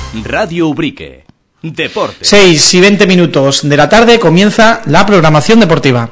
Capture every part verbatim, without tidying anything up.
Radio Ubrique. Deporte. seis y veinte minutos de la tarde comienza la programación deportiva.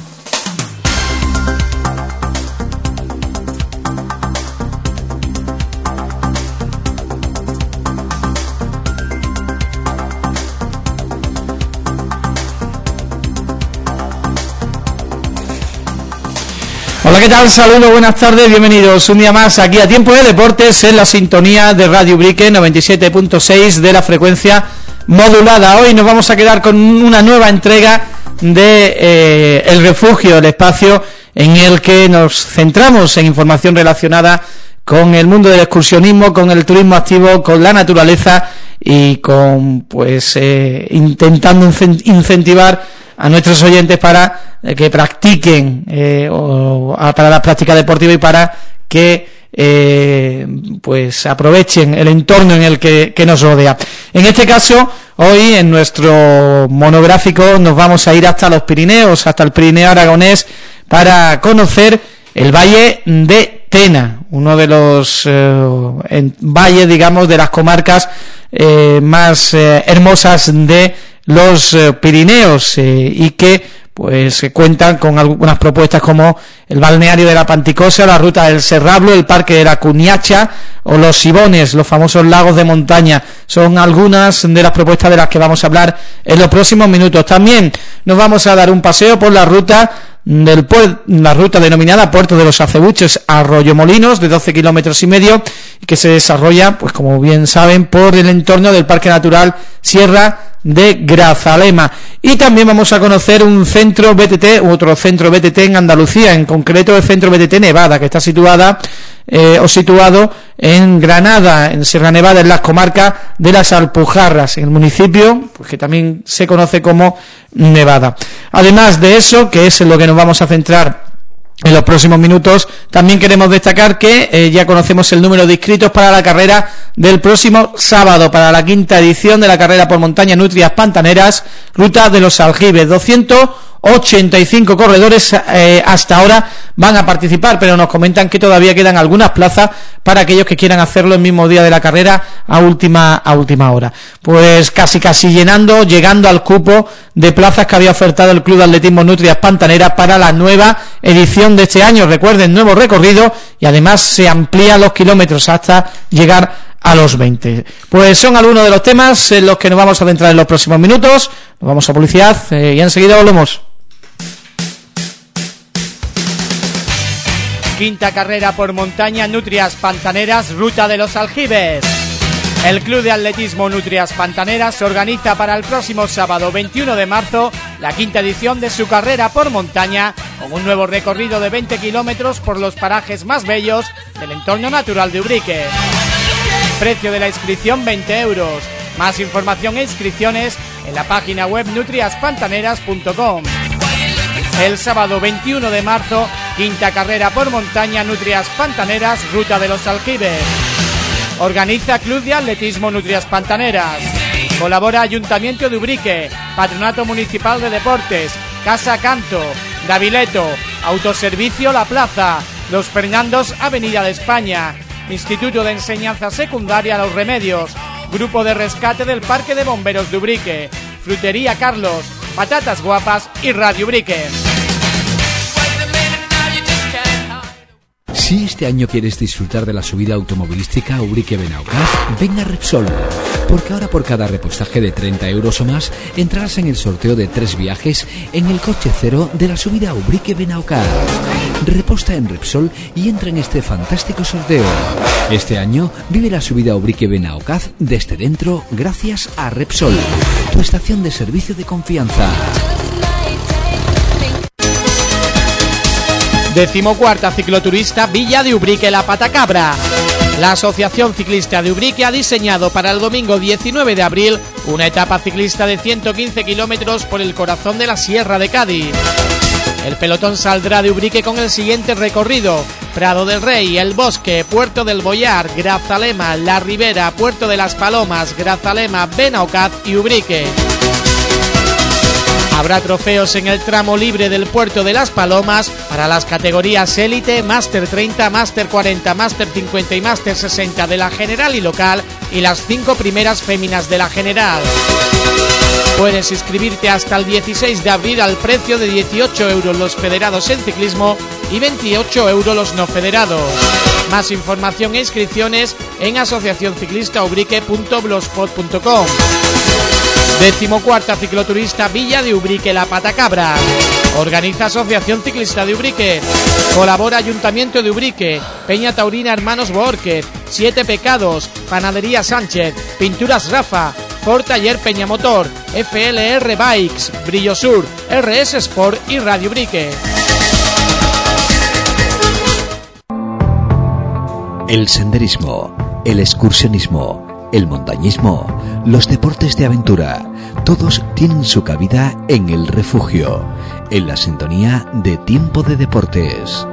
Hola, ¿qué tal? Saludos, buenas tardes, bienvenidos un día más aquí a Tiempo de Deportes en la sintonía de Radio Ubrique noventa y siete punto seis de la frecuencia modulada. Hoy nos vamos a quedar con una nueva entrega de eh, El Refugio, el espacio en el que nos centramos en información relacionada con el mundo del excursionismo, con el turismo activo, con la naturaleza y con, pues, eh, intentando incentivar a nuestros oyentes para eh, que practiquen eh, o, a, para la práctica deportiva y para que eh, pues aprovechen el entorno en el que, que nos rodea. En este caso, hoy en nuestro monográfico nos vamos a ir hasta los Pirineos, hasta el Pirineo aragonés, para conocer el Valle de Tena, uno de los eh, en, valles, digamos, de las comarcas eh, más eh, hermosas de los eh, Pirineos, eh, y que pues eh, cuentan con algunas propuestas como el balneario de la Panticosa, la ruta del Serrablo, el parque de la Cuniacha o los Sibones, los famosos lagos de montaña. Son algunas de las propuestas de las que vamos a hablar en los próximos minutos. También nos vamos a dar un paseo por la ruta del puer- la ruta denominada Puerto de los Acebuches a Arroyomolinos, de doce kilómetros y medio, y que se desarrolla, pues como bien saben, por el entorno del Parque Natural Sierra de Grazalema. Y también vamos a conocer un centro B T T, otro centro B T T en Andalucía, en concreto el centro B T T Nevada, que está situada eh, o situado en Granada, en Sierra Nevada, en las comarcas de las Alpujarras, en el municipio, pues que también se conoce como Nevada. Además de eso, que es en lo que nos vamos a centrar en los próximos minutos, también queremos destacar que eh, ya conocemos el número de inscritos para la carrera del próximo sábado, para la quinta edición de la carrera por montaña Nutrias Pantaneras, ruta de los Aljibes. doscientos ochenta y cinco corredores eh, hasta ahora van a participar, pero nos comentan que todavía quedan algunas plazas para aquellos que quieran hacerlo el mismo día de la carrera a última a última hora. Pues casi casi llenando, llegando al cupo de plazas que había ofertado el Club de Atletismo Nutrias Pantaneras para la nueva edición de este año. Recuerden, nuevo recorrido y además se amplían los kilómetros hasta llegar a los veinte. Pues son algunos de los temas en los que nos vamos a centrar en los próximos minutos. Nos vamos a publicidad eh, y enseguida volvemos. Quinta carrera por montaña Nutrias Pantaneras, ruta de los Aljibes. El Club de Atletismo Nutrias Pantaneras organiza para el próximo sábado veintiuno de marzo la quinta edición de su carrera por montaña, con un nuevo recorrido de veinte kilómetros por los parajes más bellos del entorno natural de Ubrique. Precio de la inscripción veinte euros. Más información e inscripciones en la página web nutrias pantaneras punto com. El sábado veintiuno de marzo, quinta carrera por montaña Nutrias Pantaneras, ruta de los Aljibes. Organiza Club de Atletismo Nutrias Pantaneras. Colabora Ayuntamiento de Ubrique, Patronato Municipal de Deportes, Casa Canto, Davileto, Autoservicio La Plaza, Los Fernandos, Avenida de España, Instituto de Enseñanza Secundaria Los Remedios, Grupo de Rescate del Parque de Bomberos de Ubrique, Frutería Carlos, Patatas Guapas y Radio Ubrique. Si este año quieres disfrutar de la subida automovilística a Ubrique-Benaocaz, ven a Repsol, porque ahora por cada repostaje de treinta euros o más entrarás en el sorteo de tres viajes en el coche cero de la subida a Ubrique-Benaocaz. Reposta en Repsol y entra en este fantástico sorteo. Este año vive la subida a Ubrique-Benaocaz desde dentro gracias a Repsol, tu estación de servicio de confianza. Decimocuarta cicloturista Villa de Ubrique La Patacabra. La Asociación Ciclista de Ubrique ha diseñado para el domingo diecinueve de abril una etapa ciclista de ciento quince kilómetros por el corazón de la Sierra de Cádiz. El pelotón saldrá de Ubrique con el siguiente recorrido: Prado del Rey, El Bosque, Puerto del Boyar, Grazalema, La Ribera, Puerto de las Palomas, Grazalema, Benaocaz y Ubrique. Habrá trofeos en el tramo libre del Puerto de las Palomas para las categorías Élite, Máster treinta, Máster cuarenta, Máster cincuenta y Máster sesenta de la general y local y las cinco primeras féminas de la general. Puedes inscribirte hasta el dieciséis de abril al precio de dieciocho euros los federados en ciclismo y veintiocho euros los no federados. Más información e inscripciones en asociación ciclista ubrique punto blogspot punto com. Decimocuarta cicloturista Villa de Ubrique La Patacabra. Organiza Asociación Ciclista de Ubrique. Colabora Ayuntamiento de Ubrique, Peña Taurina Hermanos Boórquez, Siete Pecados, Panadería Sánchez, Pinturas Rafa, Ford Taller Peñamotor, F L R Bikes, Brillo Sur, R S Sport y Radio Ubrique. El senderismo, el excursionismo, el montañismo, los deportes de aventura, todos tienen su cabida en El Refugio, en la sintonía de Tiempo de Deportes.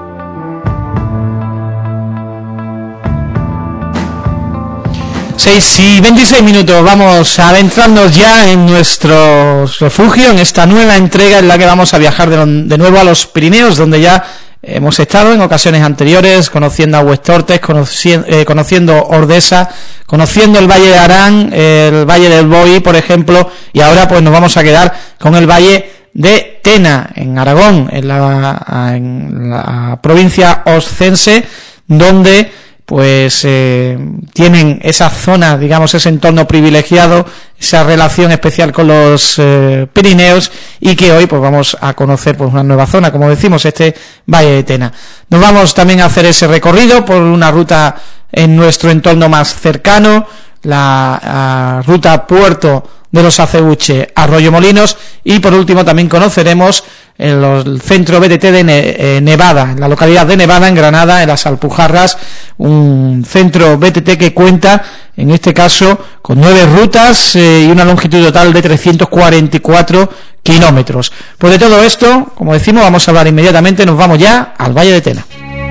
seis y veintiséis minutos, vamos a adentrarnos ya en nuestro refugio, en esta nueva entrega en la que vamos a viajar de, de nuevo a los Pirineos, donde ya hemos estado en ocasiones anteriores conociendo a Huestortes, conociendo, eh, conociendo Ordesa, conociendo el Valle de Arán, eh, el Valle del Boí, por ejemplo, y ahora pues nos vamos a quedar con el Valle de Tena, en Aragón, en la, en la provincia oscense, donde pues eh, tienen esa zona, digamos, ese entorno privilegiado, esa relación especial con los eh, Pirineos, y que hoy pues vamos a conocer pues una nueva zona, como decimos, este Valle de Tena. Nos vamos también a hacer ese recorrido por una ruta en nuestro entorno más cercano, la uh, ruta Puerto de los Acebuche, Arroyo Molinos, y por último también conoceremos el, el centro B T T de ne, eh, Nevada, en la localidad de Nevada, en Granada, en las Alpujarras, un centro B T T que cuenta, en este caso, con nueve rutas eh, y una longitud total de trescientos cuarenta y cuatro kilómetros. Pues de todo esto, como decimos, vamos a hablar inmediatamente, nos vamos ya al Valle de Tena.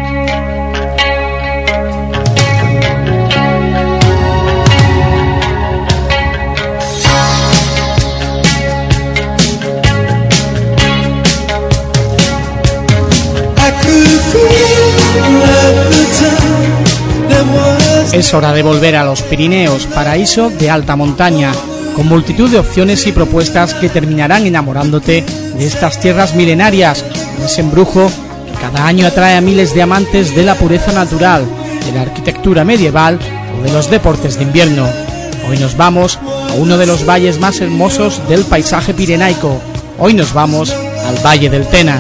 Es hora de volver a los Pirineos, paraíso de alta montaña, con multitud de opciones y propuestas que terminarán enamorándote de estas tierras milenarias, con ese embrujo que cada año atrae a miles de amantes de la pureza natural, de la arquitectura medieval o de los deportes de invierno. Hoy nos vamos a uno de los valles más hermosos del paisaje pirenaico. Hoy nos vamos al Valle del Tena.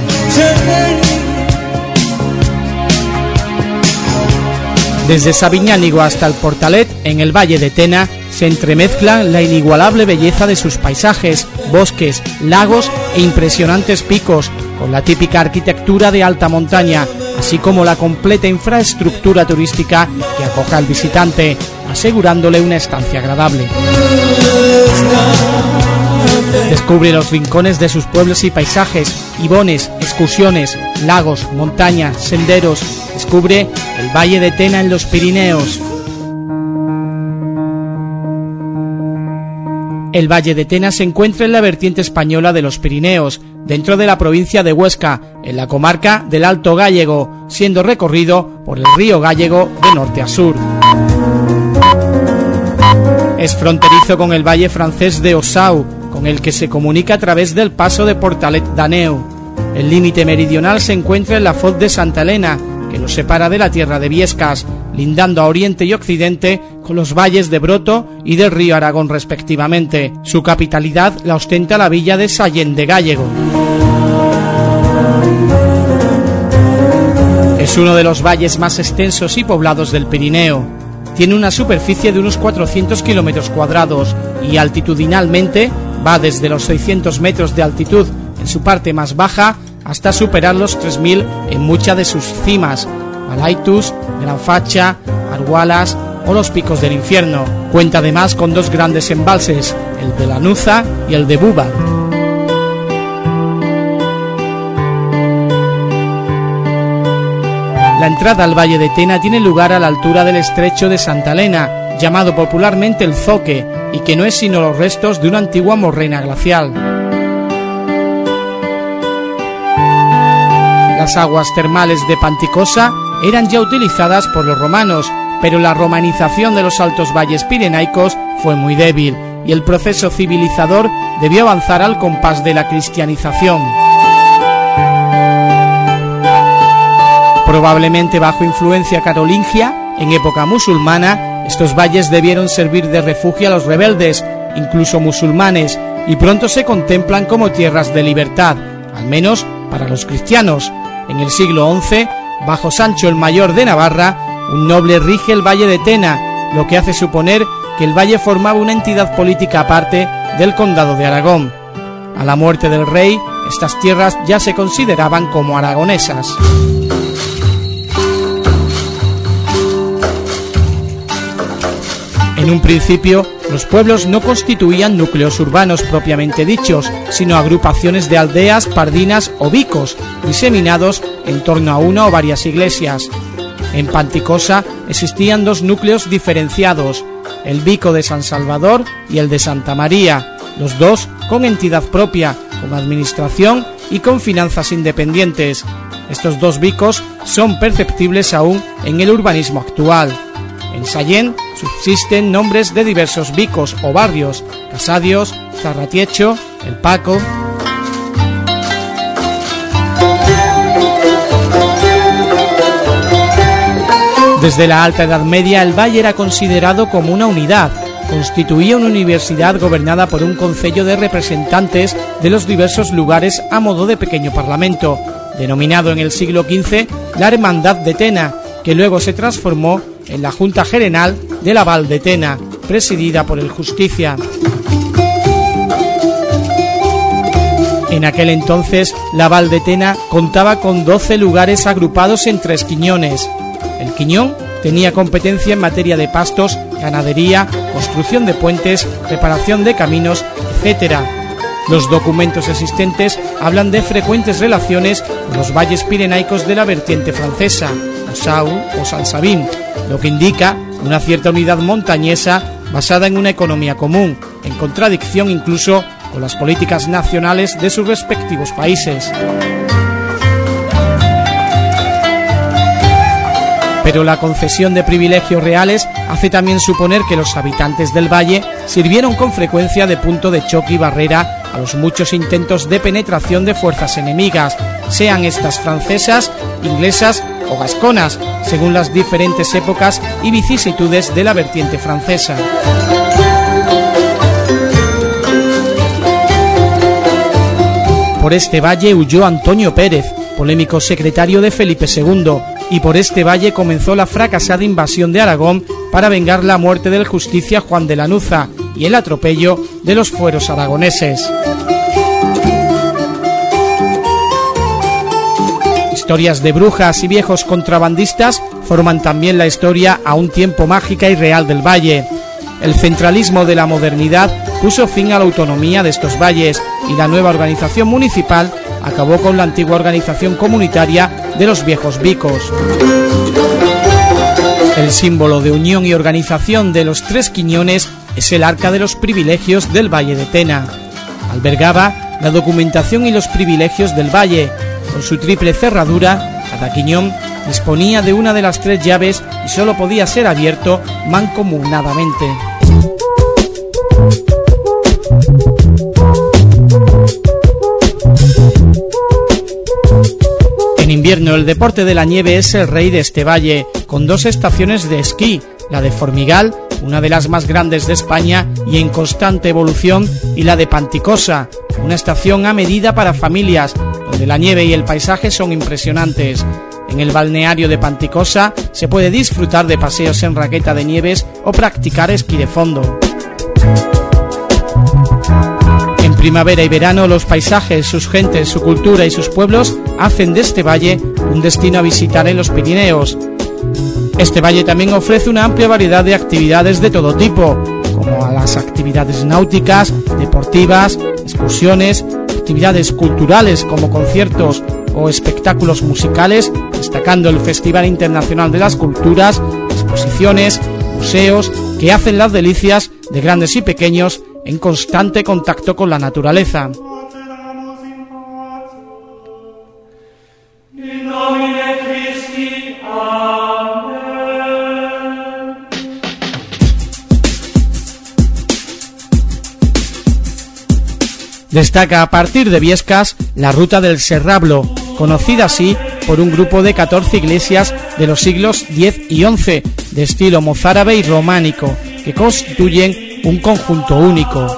Desde Sabiñánigo hasta el Portalet, en el Valle de Tena, se entremezclan la inigualable belleza de sus paisajes, bosques, lagos e impresionantes picos, con la típica arquitectura de alta montaña, así como la completa infraestructura turística que acoge al visitante, asegurándole una estancia agradable. Descubre los rincones de sus pueblos y paisajes, ibones, excursiones, lagos, montañas, senderos. Descubre el Valle de Tena en los Pirineos. El Valle de Tena se encuentra en la vertiente española de los Pirineos, dentro de la provincia de Huesca, en la comarca del Alto Gállego, siendo recorrido por el río Gállego de norte a sur. Es fronterizo con el valle francés de Ossau, con el que se comunica a través del paso de Portalet d'Aneu. El límite meridional se encuentra en la Foz de Santa Elena, que lo separa de la tierra de Viescas, lindando a oriente y occidente con los valles de Broto y del río Aragón respectivamente. Su capitalidad la ostenta la villa de Sallent de Gállego. Es uno de los valles más extensos y poblados del Pirineo. Tiene una superficie de unos cuatrocientos kilómetros cuadrados y altitudinalmente va desde los seiscientos metros de altitud en su parte más baja hasta superar los tres mil en muchas de sus cimas, Balaitus, Gran Facha, Argualas o los Picos del Infierno. Cuenta además con dos grandes embalses, el de Lanuza y el de Buba. La entrada al Valle de Tena tiene lugar a la altura del estrecho de Santa Elena, llamado popularmente el Zoque, y que no es sino los restos de una antigua morrena glacial. Las aguas termales de Panticosa eran ya utilizadas por los romanos, pero la romanización de los altos valles pirenaicos fue muy débil y el proceso civilizador debió avanzar al compás de la cristianización. Probablemente bajo influencia carolingia, en época musulmana, estos valles debieron servir de refugio a los rebeldes, incluso musulmanes, y pronto se contemplan como tierras de libertad, al menos para los cristianos. En el siglo once, bajo Sancho el Mayor de Navarra, un noble rige el valle de Tena, lo que hace suponer que el valle formaba una entidad política aparte del condado de Aragón. A la muerte del rey, estas tierras ya se consideraban como aragonesas. En un principio, los pueblos no constituían núcleos urbanos propiamente dichos, sino agrupaciones de aldeas, pardinas o vicos, diseminados en torno a una o varias iglesias. En Panticosa existían dos núcleos diferenciados, el vico de San Salvador y el de Santa María, los dos con entidad propia, con administración y con finanzas independientes. Estos dos vicos son perceptibles aún en el urbanismo actual. En Sallén subsisten nombres de diversos vicos o barrios: Casadios, Zarratiecho, El Paco. Desde la Alta Edad Media el valle era considerado como una unidad. Constituía una universidad gobernada por un concello de representantes de los diversos lugares a modo de pequeño parlamento, denominado en el siglo quince la Hermandad de Tena, que luego se transformó en la Junta General de la Val de Tena, presidida por el Justicia. En aquel entonces, la Val de Tena contaba con doce lugares agrupados en tres quiñones. El quiñón tenía competencia en materia de pastos, ganadería, construcción de puentes, reparación de caminos, etcétera. Los documentos existentes hablan de frecuentes relaciones con los valles pirenaicos de la vertiente francesa, Ossau o San Sabín, lo que indica una cierta unidad montañesa basada en una economía común, en contradicción incluso con las políticas nacionales de sus respectivos países. Pero la concesión de privilegios reales hace también suponer que los habitantes del valle sirvieron con frecuencia de punto de choque y barrera a los muchos intentos de penetración de fuerzas enemigas, sean estas francesas, inglesas o gasconas, según las diferentes épocas y vicisitudes de la vertiente francesa. Por este valle huyó Antonio Pérez, polémico secretario de Felipe segundo, y por este valle comenzó la fracasada invasión de Aragón para vengar la muerte del Justicia Juan de Lanuza y el atropello de los fueros aragoneses. Historias de brujas y viejos contrabandistas forman también la historia a un tiempo mágica y real del valle. El centralismo de la modernidad puso fin a la autonomía de estos valles y la nueva organización municipal acabó con la antigua organización comunitaria de los viejos vicos. El símbolo de unión y organización de los tres quiñones es el Arca de los Privilegios del Valle de Tena. Albergaba la documentación y los privilegios del valle. Con su triple cerradura, cada quiñón disponía de una de las tres llaves y solo podía ser abierto mancomunadamente. En invierno el deporte de la nieve es el rey de este valle, con dos estaciones de esquí, la de Formigal, una de las más grandes de España y en constante evolución, y la de Panticosa, una estación a medida para familias, donde la nieve y el paisaje son impresionantes. En el balneario de Panticosa se puede disfrutar de paseos en raqueta de nieves o practicar esquí de fondo. En primavera y verano los paisajes, sus gentes, su cultura y sus pueblos hacen de este valle un destino a visitar en los Pirineos. Este valle también ofrece una amplia variedad de actividades de todo tipo, como las actividades náuticas, deportivas, excursiones, actividades culturales como conciertos o espectáculos musicales, destacando el Festival Internacional de las Culturas, exposiciones, museos que hacen las delicias de grandes y pequeños en constante contacto con la naturaleza. Destaca a partir de Biescas la ruta del Serrablo, conocida así por un grupo de catorce iglesias de los siglos diez y once, de estilo mozárabe y románico, que constituyen un conjunto único.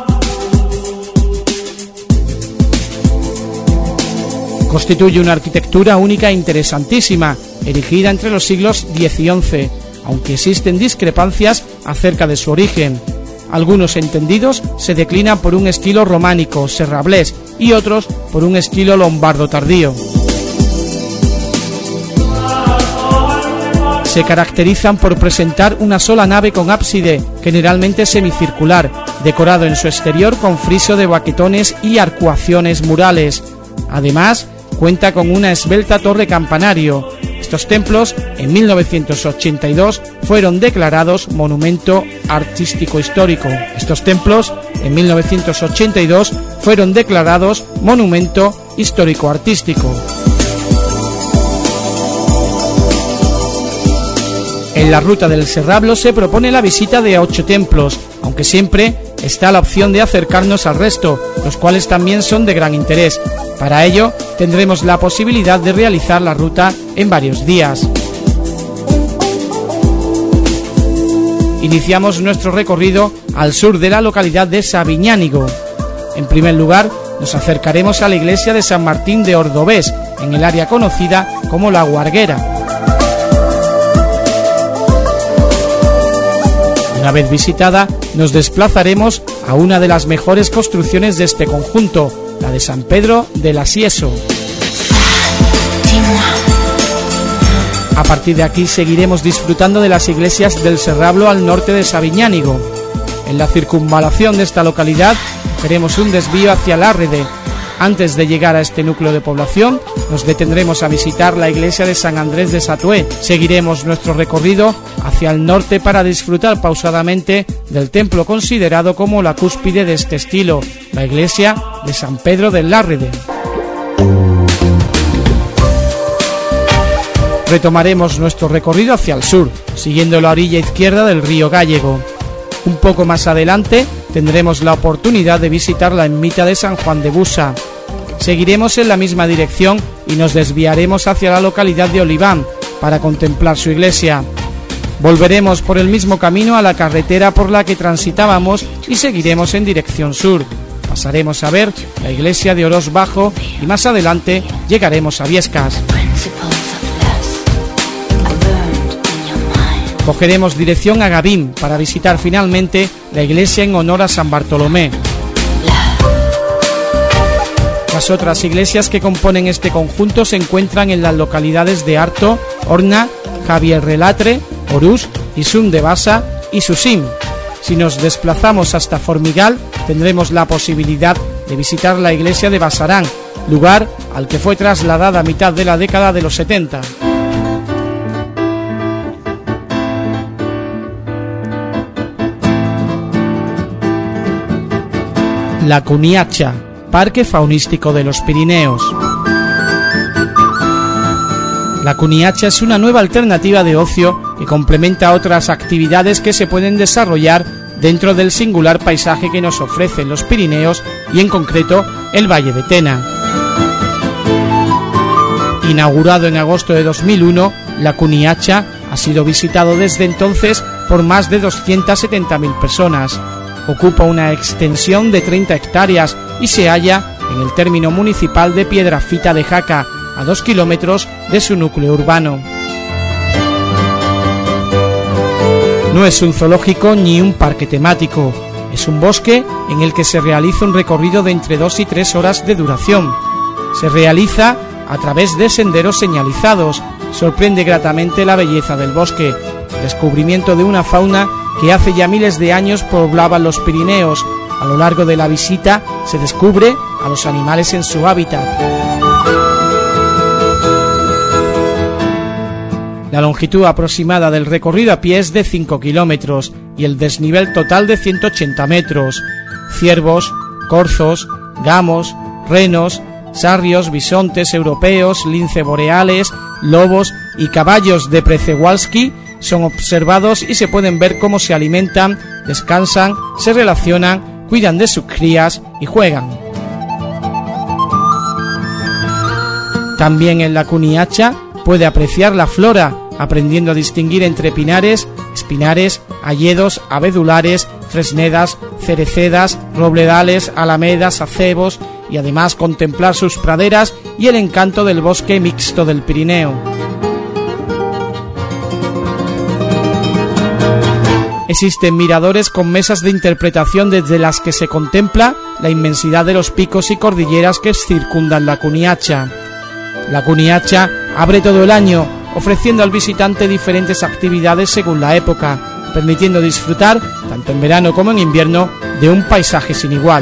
Constituye una arquitectura única e interesantísima, erigida entre los siglos diez y once, aunque existen discrepancias acerca de su origen. Algunos entendidos se declinan por un estilo románico, serrablés, y otros por un estilo lombardo tardío. Se caracterizan por presentar una sola nave con ábside, generalmente semicircular, decorado en su exterior con friso de baquetones y arcuaciones murales. Además, cuenta con una esbelta torre campanario. Estos templos, en mil novecientos ochenta y dos, fueron declarados Monumento Artístico Histórico. Estos templos, en mil novecientos ochenta y dos, fueron declarados Monumento Histórico Artístico. En la ruta del Serrablo se propone la visita de ocho templos, aunque siempre está la opción de acercarnos al resto, los cuales también son de gran interés. Para ello, tendremos la posibilidad de realizar la ruta en varios días. Iniciamos nuestro recorrido al sur de la localidad de Sabiñánigo. En primer lugar, nos acercaremos a la iglesia de San Martín de Ordovés, en el área conocida como La Guarguera. Una vez visitada, nos desplazaremos a una de las mejores construcciones de este conjunto, la de San Pedro del Asieso. A partir de aquí seguiremos disfrutando de las iglesias del Serrablo al norte de Sabiñánigo. En la circunvalación de esta localidad haremos un desvío hacia Lárrede. Antes de llegar a este núcleo de población, nos detendremos a visitar la iglesia de San Andrés de Satué. Seguiremos nuestro recorrido hacia el norte para disfrutar pausadamente del templo considerado como la cúspide de este estilo, la iglesia de San Pedro del Lárrede. Retomaremos nuestro recorrido hacia el sur, siguiendo la orilla izquierda del río Gállego. Un poco más adelante tendremos la oportunidad de visitar la ermita de San Juan de Busa. Seguiremos en la misma dirección y nos desviaremos hacia la localidad de Oliván para contemplar su iglesia. Volveremos por el mismo camino a la carretera por la que transitábamos y seguiremos en dirección sur. Pasaremos a ver la iglesia de Orós Bajo y más adelante llegaremos a Biescas. Cogeremos dirección a Gavín para visitar finalmente la iglesia en honor a San Bartolomé. Las otras iglesias que componen este conjunto se encuentran en las localidades de Arto, Horna, Javier Relatre, Orús, Isún de Basa y Susín. Si nos desplazamos hasta Formigal, tendremos la posibilidad de visitar la iglesia de Basarán, lugar al que fue trasladada a mitad de la década de los setenta. La Cuniacha, Parque Faunístico de los Pirineos. La Cuniacha es una nueva alternativa de ocio que complementa otras actividades que se pueden desarrollar dentro del singular paisaje que nos ofrecen los Pirineos y en concreto el Valle de Tena. Inaugurado en agosto de dos mil uno, la Cuniacha ha sido visitado desde entonces por más de doscientas setenta mil personas. Ocupa una extensión de treinta hectáreas y se halla en el término municipal de Piedrafita de Jaca, a dos kilómetros de su núcleo urbano. No es un zoológico ni un parque temático, es un bosque en el que se realiza un recorrido de entre dos y tres horas de duración. Se realiza a través de senderos señalizados. Sorprende gratamente la belleza del bosque, el descubrimiento de una fauna que hace ya miles de años poblaba los Pirineos. A lo largo de la visita se descubre a los animales en su hábitat. La longitud aproximada del recorrido a pie es de cinco kilómetros y el desnivel total de ciento ochenta metros. Ciervos, corzos, gamos, renos, sarrios, bisontes europeos, lince boreales, lobos y caballos de Przewalski son observados y se pueden ver cómo se alimentan, descansan, se relacionan, cuidan de sus crías y juegan. También en la Cuniacha puede apreciar la flora, aprendiendo a distinguir entre pinares, espinares, hayedos, abedulares, fresnedas, cerecedas, robledales, alamedas, acebos y además contemplar sus praderas y el encanto del bosque mixto del Pirineo. Existen miradores con mesas de interpretación desde las que se contempla la inmensidad de los picos y cordilleras que circundan la Cuniacha. La Cuniacha abre todo el año, ofreciendo al visitante diferentes actividades según la época, permitiendo disfrutar, tanto en verano como en invierno, de un paisaje sin igual.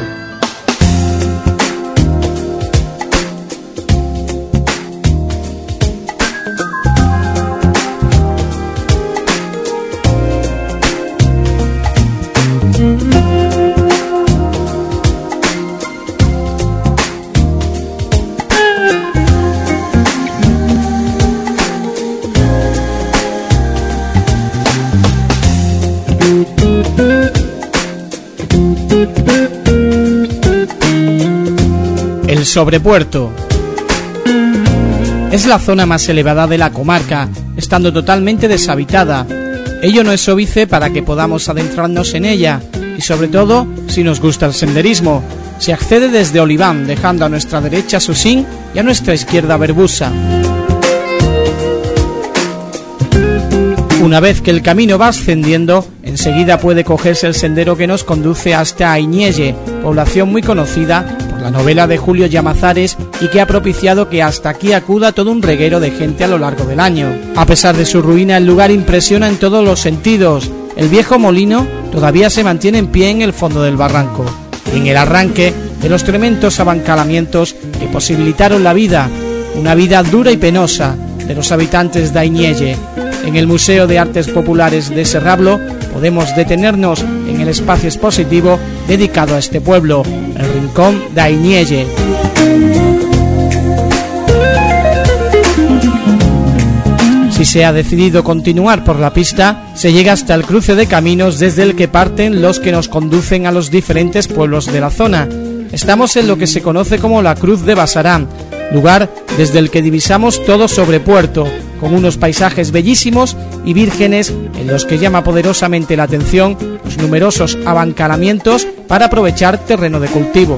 El Sobrepuerto es la zona más elevada de la comarca, estando totalmente deshabitada. Ello no es óbice para que podamos adentrarnos en ella, y sobre todo si nos gusta el senderismo. Se accede desde Oliván, dejando a nuestra derecha Susín y a nuestra izquierda Berbusa. Una vez que el camino va ascendiendo, enseguida puede cogerse el sendero que nos conduce hasta Aiñelle, población muy conocida por la novela de Julio Llamazares y que ha propiciado que hasta aquí acuda todo un reguero de gente a lo largo del año. A pesar de su ruina, el lugar impresiona en todos los sentidos. El viejo molino todavía se mantiene en pie en el fondo del barranco, y en el arranque de los tremendos abancalamientos que posibilitaron la vida, una vida dura y penosa, de los habitantes de Aiñelle. En el Museo de Artes Populares de Serrablo podemos detenernos en el espacio expositivo dedicado a este pueblo, el Rincón de Aiñelle. Si se ha decidido continuar por la pista, se llega hasta el cruce de caminos desde el que parten los que nos conducen a los diferentes pueblos de la zona. Estamos en lo que se conoce como la Cruz de Basarán, lugar desde el que divisamos todo Sobrepuerto, con unos paisajes bellísimos y vírgenes en los que llama poderosamente la atención los numerosos abancalamientos para aprovechar terreno de cultivo.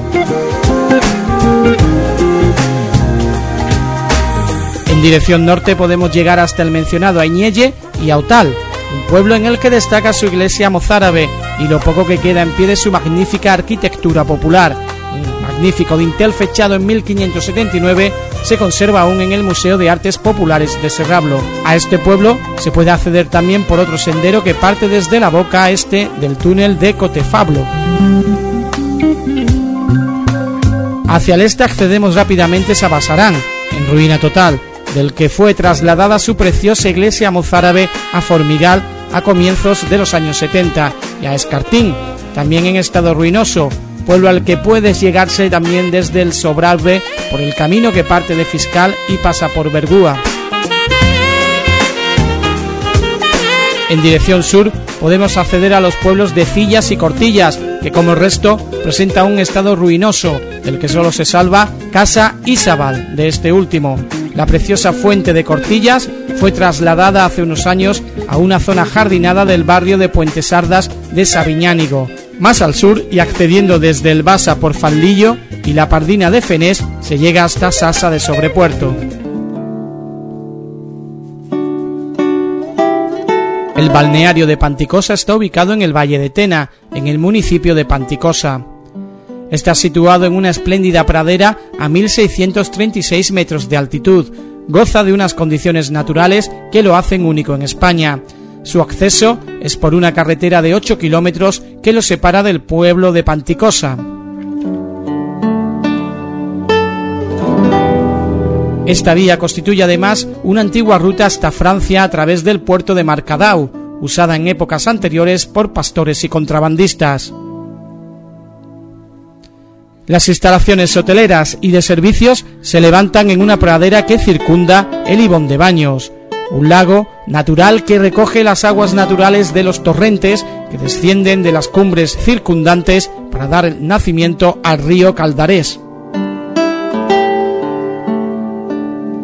En dirección norte podemos llegar hasta el mencionado Aiñelle y Autal, un pueblo en el que destaca su iglesia mozárabe y lo poco que queda en pie de su magnífica arquitectura popular. Un magnífico dintel fechado en mil quinientos setenta y nueve se conserva aún en el Museo de Artes Populares de Serrablo. A este pueblo se puede acceder también por otro sendero que parte desde la boca este del túnel de Cotefablo. Hacia el este accedemos rápidamente a Basarán, en ruina total, del que fue trasladada su preciosa iglesia mozárabe a Formigal a comienzos de los años setenta, y a Escartín, también en estado ruinoso, pueblo al que puedes llegarse también desde el Sobrarbe por el camino que parte de Fiscal y pasa por Bergúa. En dirección sur podemos acceder a los pueblos de Cillas y Cortillas, que como el resto presenta un estado ruinoso, del que solo se salva Casa Isabal de este último. La preciosa fuente de Cortillas fue trasladada hace unos años a una zona jardinada del barrio de Puentesardas de Sabiñánigo. Más al sur y accediendo desde el Basa por Faldillo y la Pardina de Fenés se llega hasta Sasa de Sobrepuerto. El balneario de Panticosa está ubicado en el Valle de Tena, en el municipio de Panticosa. Está situado en una espléndida pradera a mil seiscientos treinta y seis metros de altitud. Goza de unas condiciones naturales que lo hacen único en España. Su acceso es por una carretera de ocho kilómetros que lo separa del pueblo de Panticosa. Esta vía constituye además una antigua ruta hasta Francia a través del puerto de Marcadau, usada en épocas anteriores por pastores y contrabandistas. Las instalaciones hoteleras y de servicios se levantan en una pradera que circunda el Ibón de Baños, un lago natural que recoge las aguas naturales de los torrentes que descienden de las cumbres circundantes para dar nacimiento al río Caldarés.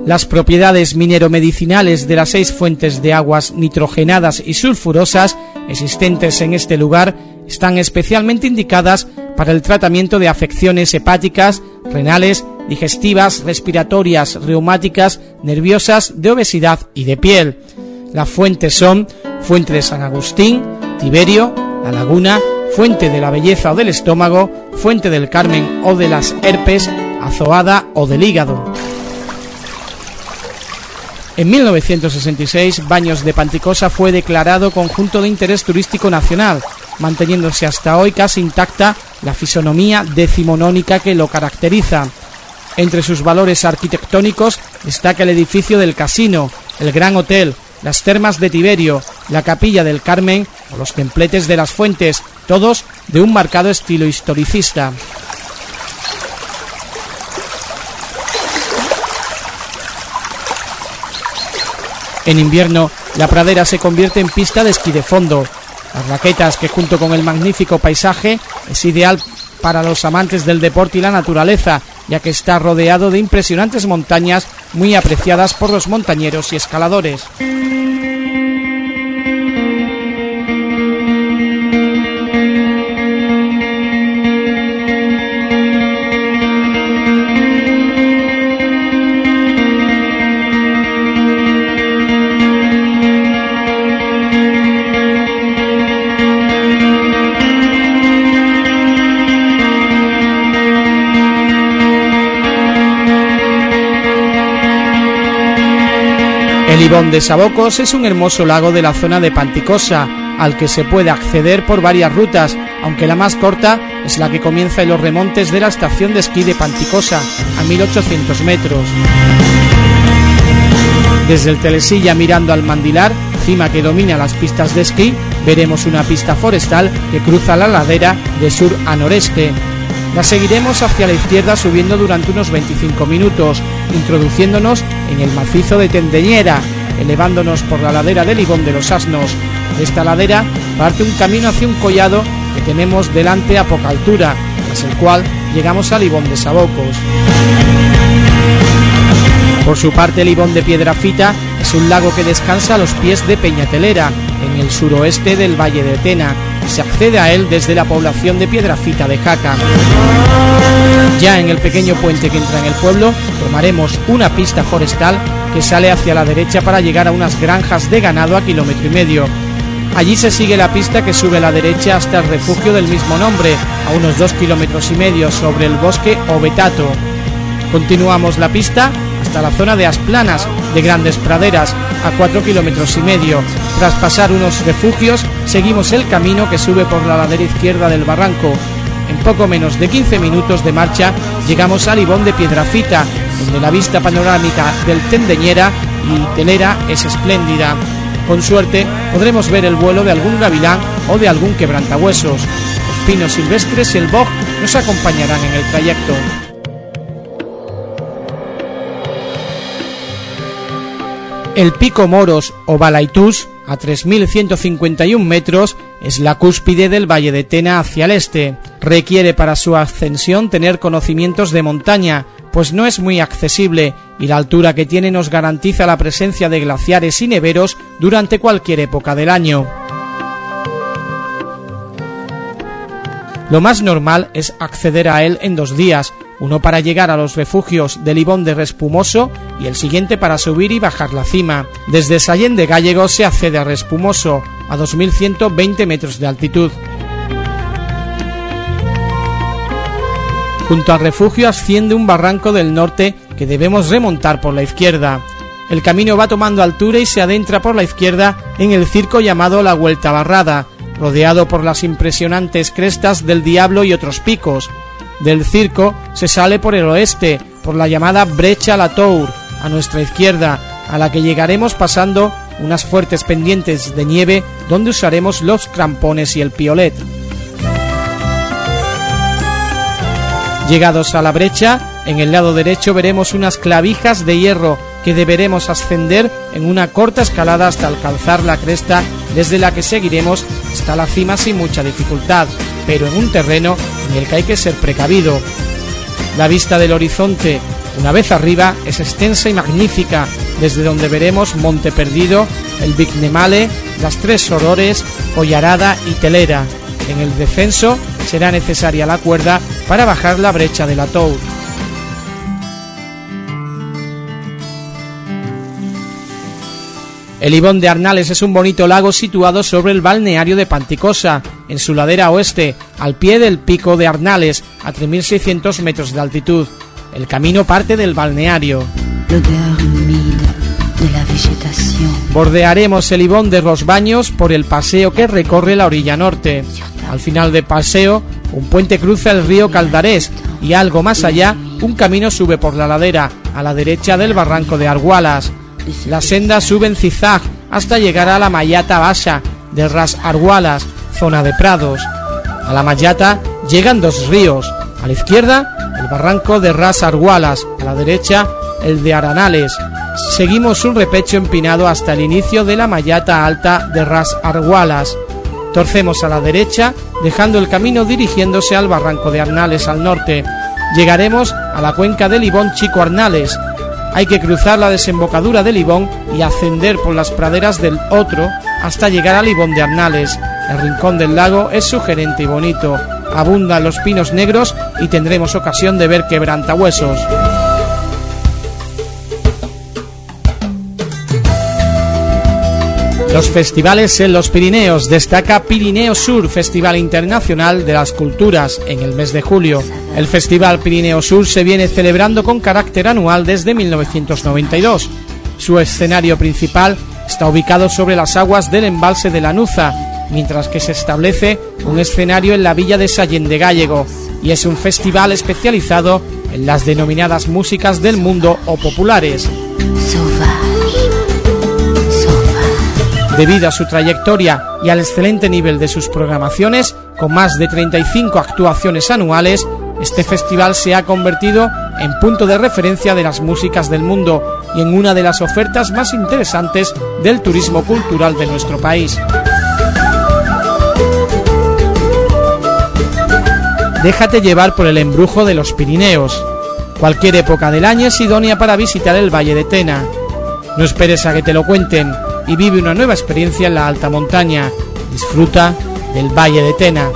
Las propiedades mineromedicinales de las seis fuentes de aguas nitrogenadas y sulfurosas existentes en este lugar están especialmente indicadas para el tratamiento de afecciones hepáticas, renales, digestivas, respiratorias, reumáticas, nerviosas, de obesidad y de piel. Las fuentes son Fuente de San Agustín, Tiberio, La Laguna, Fuente de la Belleza o del Estómago, Fuente del Carmen o de las Herpes, Azoada o del Hígado. En mil novecientos sesenta y seis, Baños de Panticosa fue declarado conjunto de interés turístico nacional, manteniéndose hasta hoy casi intacta la fisonomía decimonónica que lo caracteriza. Entre sus valores arquitectónicos destaca el edificio del casino, el Gran Hotel, las termas de Tiberio, la Capilla del Carmen o los templetes de las Fuentes, todos de un marcado estilo historicista. En invierno, la pradera se convierte en pista de esquí de fondo. Las raquetas, que junto con el magnífico paisaje es ideal para los amantes del deporte y la naturaleza, ya que está rodeado de impresionantes montañas muy apreciadas por los montañeros y escaladores. El Ibón de Sabocos es un hermoso lago de la zona de Panticosa, al que se puede acceder por varias rutas, aunque la más corta es la que comienza en los remontes de la estación de esquí de Panticosa, a mil ochocientos metros. Desde el Telesilla, mirando al Mandilar, cima que domina las pistas de esquí, veremos una pista forestal que cruza la ladera de sur a noreste. La seguiremos hacia la izquierda subiendo durante unos veinticinco minutos, introduciéndonos en el macizo de Tendeñera, elevándonos por la ladera del Ibón de los Asnos. De esta ladera parte un camino hacia un collado que tenemos delante a poca altura, tras el cual llegamos al Ibón de Sabocos. Por su parte, el Ibón de Piedrafita es un lago que descansa a los pies de Peñatelera, en el suroeste del Valle de Tena, y se accede a él desde la población de Piedrafita de Jaca. Ya en el pequeño puente que entra en el pueblo, tomaremos una pista forestal que sale hacia la derecha para llegar a unas granjas de ganado a kilómetro y medio. Allí se sigue la pista que sube a la derecha hasta el refugio del mismo nombre, a unos dos kilómetros y medio sobre el bosque Obetato. Continuamos la pista hasta la zona de Asplanas, de Grandes Praderas, a cuatro kilómetros y medio. Tras pasar unos refugios, seguimos el camino que sube por la ladera izquierda del barranco. En poco menos de quince minutos de marcha llegamos al Ibón de Piedrafita, donde la vista panorámica del Tendeñera y Telera es espléndida. Con suerte podremos ver el vuelo de algún gavilán o de algún quebrantahuesos. Los pinos silvestres y el boj nos acompañarán en el trayecto. El Pico Moros o Balaitús, a tres mil ciento cincuenta y un metros, es la cúspide del Valle de Tena hacia el este. Requiere para su ascensión tener conocimientos de montaña, pues no es muy accesible y la altura que tiene nos garantiza la presencia de glaciares y neveros durante cualquier época del año. Lo más normal es acceder a él en dos días, uno para llegar a los refugios del Ibón de Respumoso y el siguiente para subir y bajar la cima. Desde Sallén de Gállego se accede a Respumoso, a dos mil ciento veinte metros de altitud. Junto al refugio asciende un barranco del norte que debemos remontar por la izquierda. El camino va tomando altura y se adentra por la izquierda en el circo llamado La Vuelta Barrada, rodeado por las impresionantes crestas del Diablo y otros picos. Del circo se sale por el oeste, por la llamada Brecha La Tour, a nuestra izquierda, a la que llegaremos pasando unas fuertes pendientes de nieve donde usaremos los crampones y el piolet. Llegados a la brecha, en el lado derecho veremos unas clavijas de hierro que deberemos ascender en una corta escalada hasta alcanzar la cresta, desde la que seguiremos hasta la cima sin mucha dificultad, pero en un terreno en el que hay que ser precavido. La vista del horizonte Una vez arriba es extensa y magnífica, desde donde veremos Monte Perdido, el Vignemale, las Tres Sorores, Collarada y Telera. En el descenso será necesaria la cuerda para bajar la brecha de la Tour. El Ibón de Arnales es un bonito lago situado sobre el balneario de Panticosa, en su ladera oeste, al pie del pico de Arnales, a tres mil seiscientos metros de altitud. El camino parte del balneario. Bordearemos el Ibón de los Baños por el paseo que recorre la orilla norte. Al final del paseo, un puente cruza el río Caldarés y algo más allá, un camino sube por la ladera, a la derecha del barranco de Argualas. La senda sube en zigzag hasta llegar a la Mallata Baixa de Ras Argualas, zona de prados. A la Mallata llegan dos ríos, a la izquierda el barranco de Ras Argualas, a la derecha el de Aranales. Seguimos un repecho empinado hasta el inicio de la Mallata Alta de Ras Argualas. Torcemos a la derecha, dejando el camino dirigiéndose al barranco de Arnales al norte. Llegaremos a la cuenca del Ibón Chico Arnales. Hay que cruzar la desembocadura del Ibón y ascender por las praderas del Otro hasta llegar al Ibón de Arnales. El rincón del lago es sugerente y bonito. Abundan los pinos negros y tendremos ocasión de ver quebrantahuesos. Los festivales en los Pirineos. Destaca Pirineo Sur, Festival Internacional de las Culturas, en el mes de julio. El Festival Pirineo Sur se viene celebrando con carácter anual desde mil novecientos noventa y dos. Su escenario principal está ubicado sobre las aguas del embalse de Lanuza, mientras que se establece un escenario en la villa de Sallén de Gállego, y es un festival especializado en las denominadas músicas del mundo o populares. Debido a su trayectoria y al excelente nivel de sus programaciones, con más de treinta y cinco actuaciones anuales, este festival se ha convertido en punto de referencia de las músicas del mundo y en una de las ofertas más interesantes del turismo cultural de nuestro país. Déjate llevar por el embrujo de los Pirineos. Cualquier época del año es idónea para visitar el Valle de Tena. No esperes a que te lo cuenten y vive una nueva experiencia en la alta montaña. Disfruta del Valle de Tena.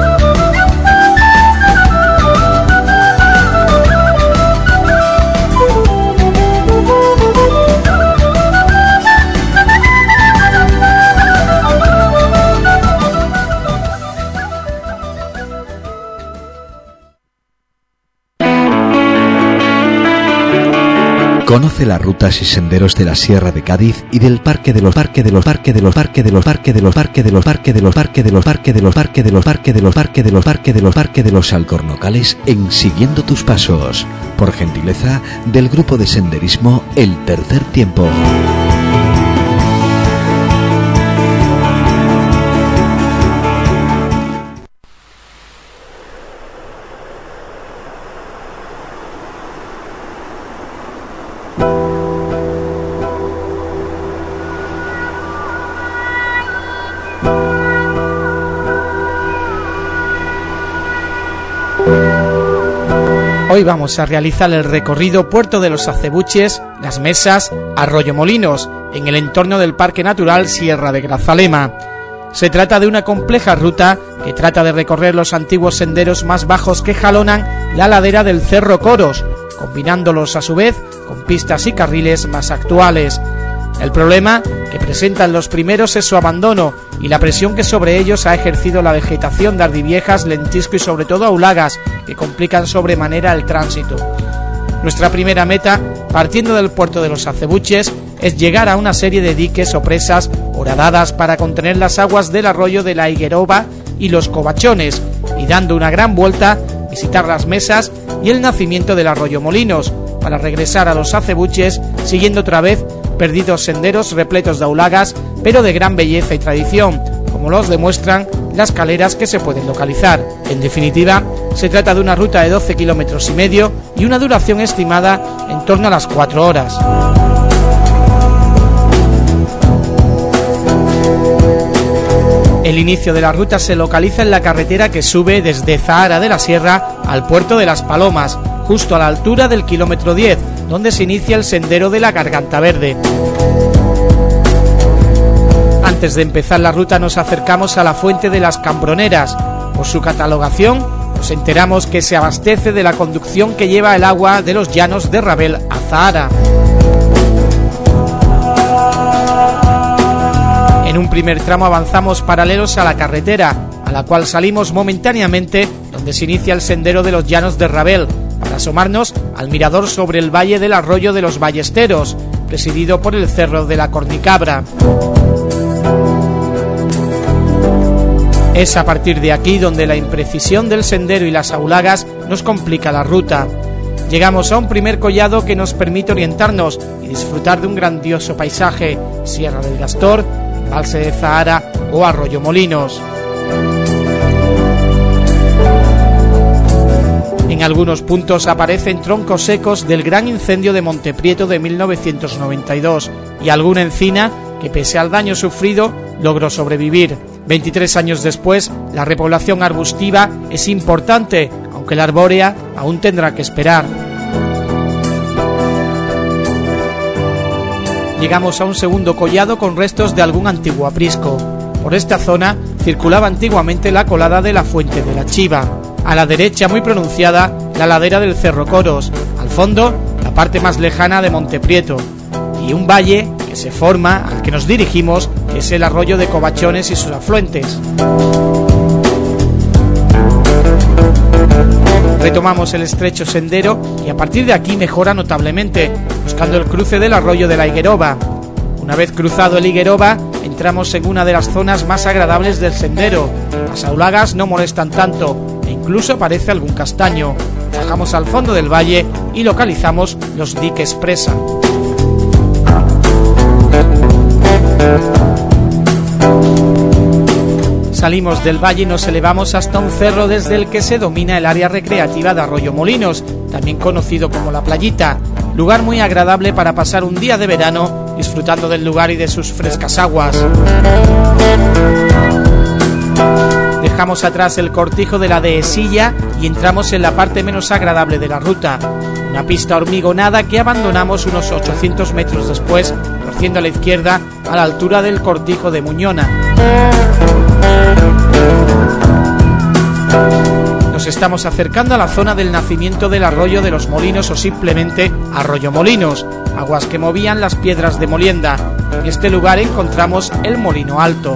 Conoce las rutas y senderos de la Sierra de Cádiz y del Parque de los Parque de los Parque de los Parque de los Parque de los Parque de los Parque de los Parque de los Parque de los Parque de los Parque de los Parque de los Parque de los Parque de los Alcornocales en Siguiendo tus Pasos, por gentileza del grupo de senderismo El Tercer Tiempo. Hoy vamos a realizar el recorrido Puerto de los Acebuches, Las Mesas, Arroyo Molinos, en el entorno del Parque Natural Sierra de Grazalema. Se trata de una compleja ruta que trata de recorrer los antiguos senderos más bajos que jalonan la ladera del Cerro Coros, combinándolos a su vez con pistas y carriles más actuales. El problema que presentan los primeros es su abandono y la presión que sobre ellos ha ejercido la vegetación de ardiviejas, lentisco y sobre todo aulagas, que complican sobremanera el tránsito. Nuestra primera meta, partiendo del puerto de los Acebuches, es llegar a una serie de diques o presas horadadas para contener las aguas del arroyo de la Higueroba y los Covachones, y dando una gran vuelta, visitar Las Mesas y el nacimiento del Arroyo Molinos, para regresar a los Acebuches, siguiendo otra vez perdidos senderos repletos de aulagas, pero de gran belleza y tradición, como los demuestran las caleras que se pueden localizar. En definitiva, se trata de una ruta de doce kilómetros y medio y una duración estimada en torno a las cuatro horas. El inicio de la ruta se localiza en la carretera que sube desde Zahara de la Sierra al puerto de Las Palomas, justo a la altura del kilómetro diez, donde se inicia el sendero de la Garganta Verde. Antes de empezar la ruta nos acercamos a la Fuente de las Cambroneras. Por su catalogación nos enteramos que se abastece de la conducción que lleva el agua de los llanos de Rabel a Zahara. En un primer tramo avanzamos paralelos a la carretera, a la cual salimos momentáneamente donde se inicia el sendero de los llanos de Rabel, para asomarnos al mirador sobre el valle del arroyo de los Ballesteros, presidido por el cerro de la Cornicabra. Es a partir de aquí donde la imprecisión del sendero y las aulagas nos complica la ruta. Llegamos a un primer collado que nos permite orientarnos y disfrutar de un grandioso paisaje: Sierra del Gastor, Embalse de Zahara o Arroyo Molinos. En algunos puntos aparecen troncos secos del gran incendio de Monteprieto de mil novecientos noventa y dos y alguna encina que, pese al daño sufrido, logró sobrevivir. veintitrés años después, la repoblación arbustiva es importante, aunque la arbórea aún tendrá que esperar. Llegamos a un segundo collado con restos de algún antiguo aprisco. Por esta zona circulaba antiguamente la colada de la Fuente de la Chiva. A la derecha, muy pronunciada, la ladera del Cerro Coros. Al fondo, la parte más lejana de Monteprieto. Y un valle que se forma, al que nos dirigimos, que es el arroyo de Covachones y sus afluentes. Retomamos el estrecho sendero y a partir de aquí mejora notablemente, buscando el cruce del arroyo de la Higueroba. Una vez cruzado el Higueroba, entramos en una de las zonas más agradables del sendero. Las aulagas no molestan tanto e incluso aparece algún castaño. Bajamos al fondo del valle y localizamos los diques presa. Salimos del valle y nos elevamos hasta un cerro desde el que se domina el área recreativa de Arroyo Molinos, también conocido como La Playita, lugar muy agradable para pasar un día de verano disfrutando del lugar y de sus frescas aguas. Dejamos atrás el cortijo de la dehesilla y entramos en la parte menos agradable de la ruta, una pista hormigonada que abandonamos unos ochocientos metros después, torciendo a la izquierda a la altura del cortijo de Muñona. Nos estamos acercando a la zona del nacimiento del arroyo de los Molinos o simplemente Arroyo Molinos, aguas que movían las piedras de molienda. En este lugar encontramos el Molino Alto.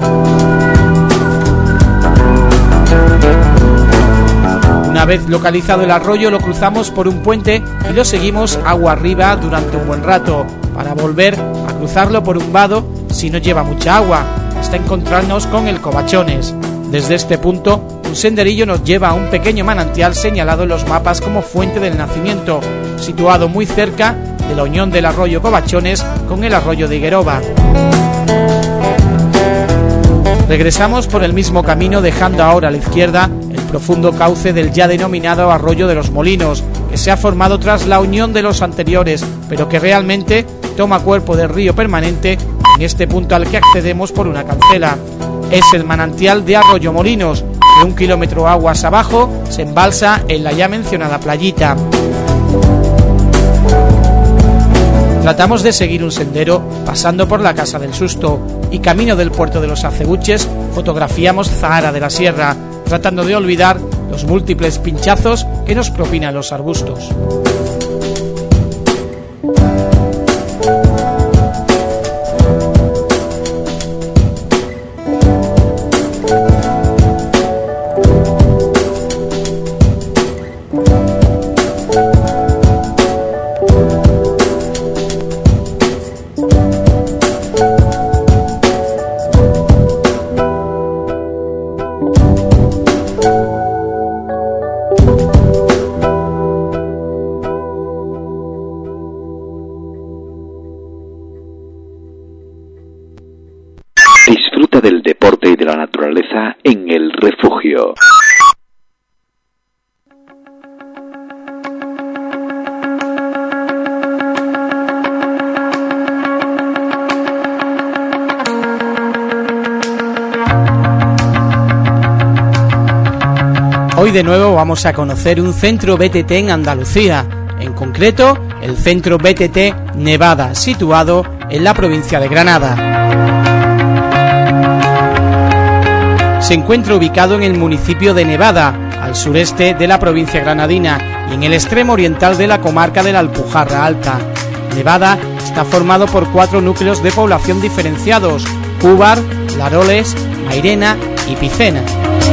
Una vez localizado el arroyo, lo cruzamos por un puente y lo seguimos agua arriba durante un buen rato, para volver a cruzarlo por un vado si no lleva mucha agua, hasta encontrarnos con el Covachones. Desde este punto, un senderillo nos lleva a un pequeño manantial señalado en los mapas como Fuente del Nacimiento, situado muy cerca de la unión del arroyo Covachones con el arroyo de Higueroba. Regresamos por el mismo camino, dejando ahora a la izquierda el profundo cauce del ya denominado Arroyo de los Molinos, que se ha formado tras la unión de los anteriores, pero que realmente toma cuerpo de río permanente en este punto al que accedemos por una cancela. Es el manantial de Arroyo Molinos, que un kilómetro aguas abajo se embalsa en la ya mencionada playita. Tratamos de seguir un sendero pasando por la Casa del Susto y camino del puerto de los Acebuches fotografiamos Zahara de la Sierra, tratando de olvidar los múltiples pinchazos que nos propinan los arbustos. Del deporte y de la naturaleza en el refugio. Hoy de nuevo vamos a conocer un centro B T T en Andalucía, en concreto el centro B T T Nevada, situado en la provincia de Granada. Se encuentra ubicado en el municipio de Nevada, al sureste de la provincia granadina y en el extremo oriental de la comarca de la Alpujarra Alta. Nevada está formado por cuatro núcleos de población diferenciados: Cúbar, Laroles, Mairena y Picena.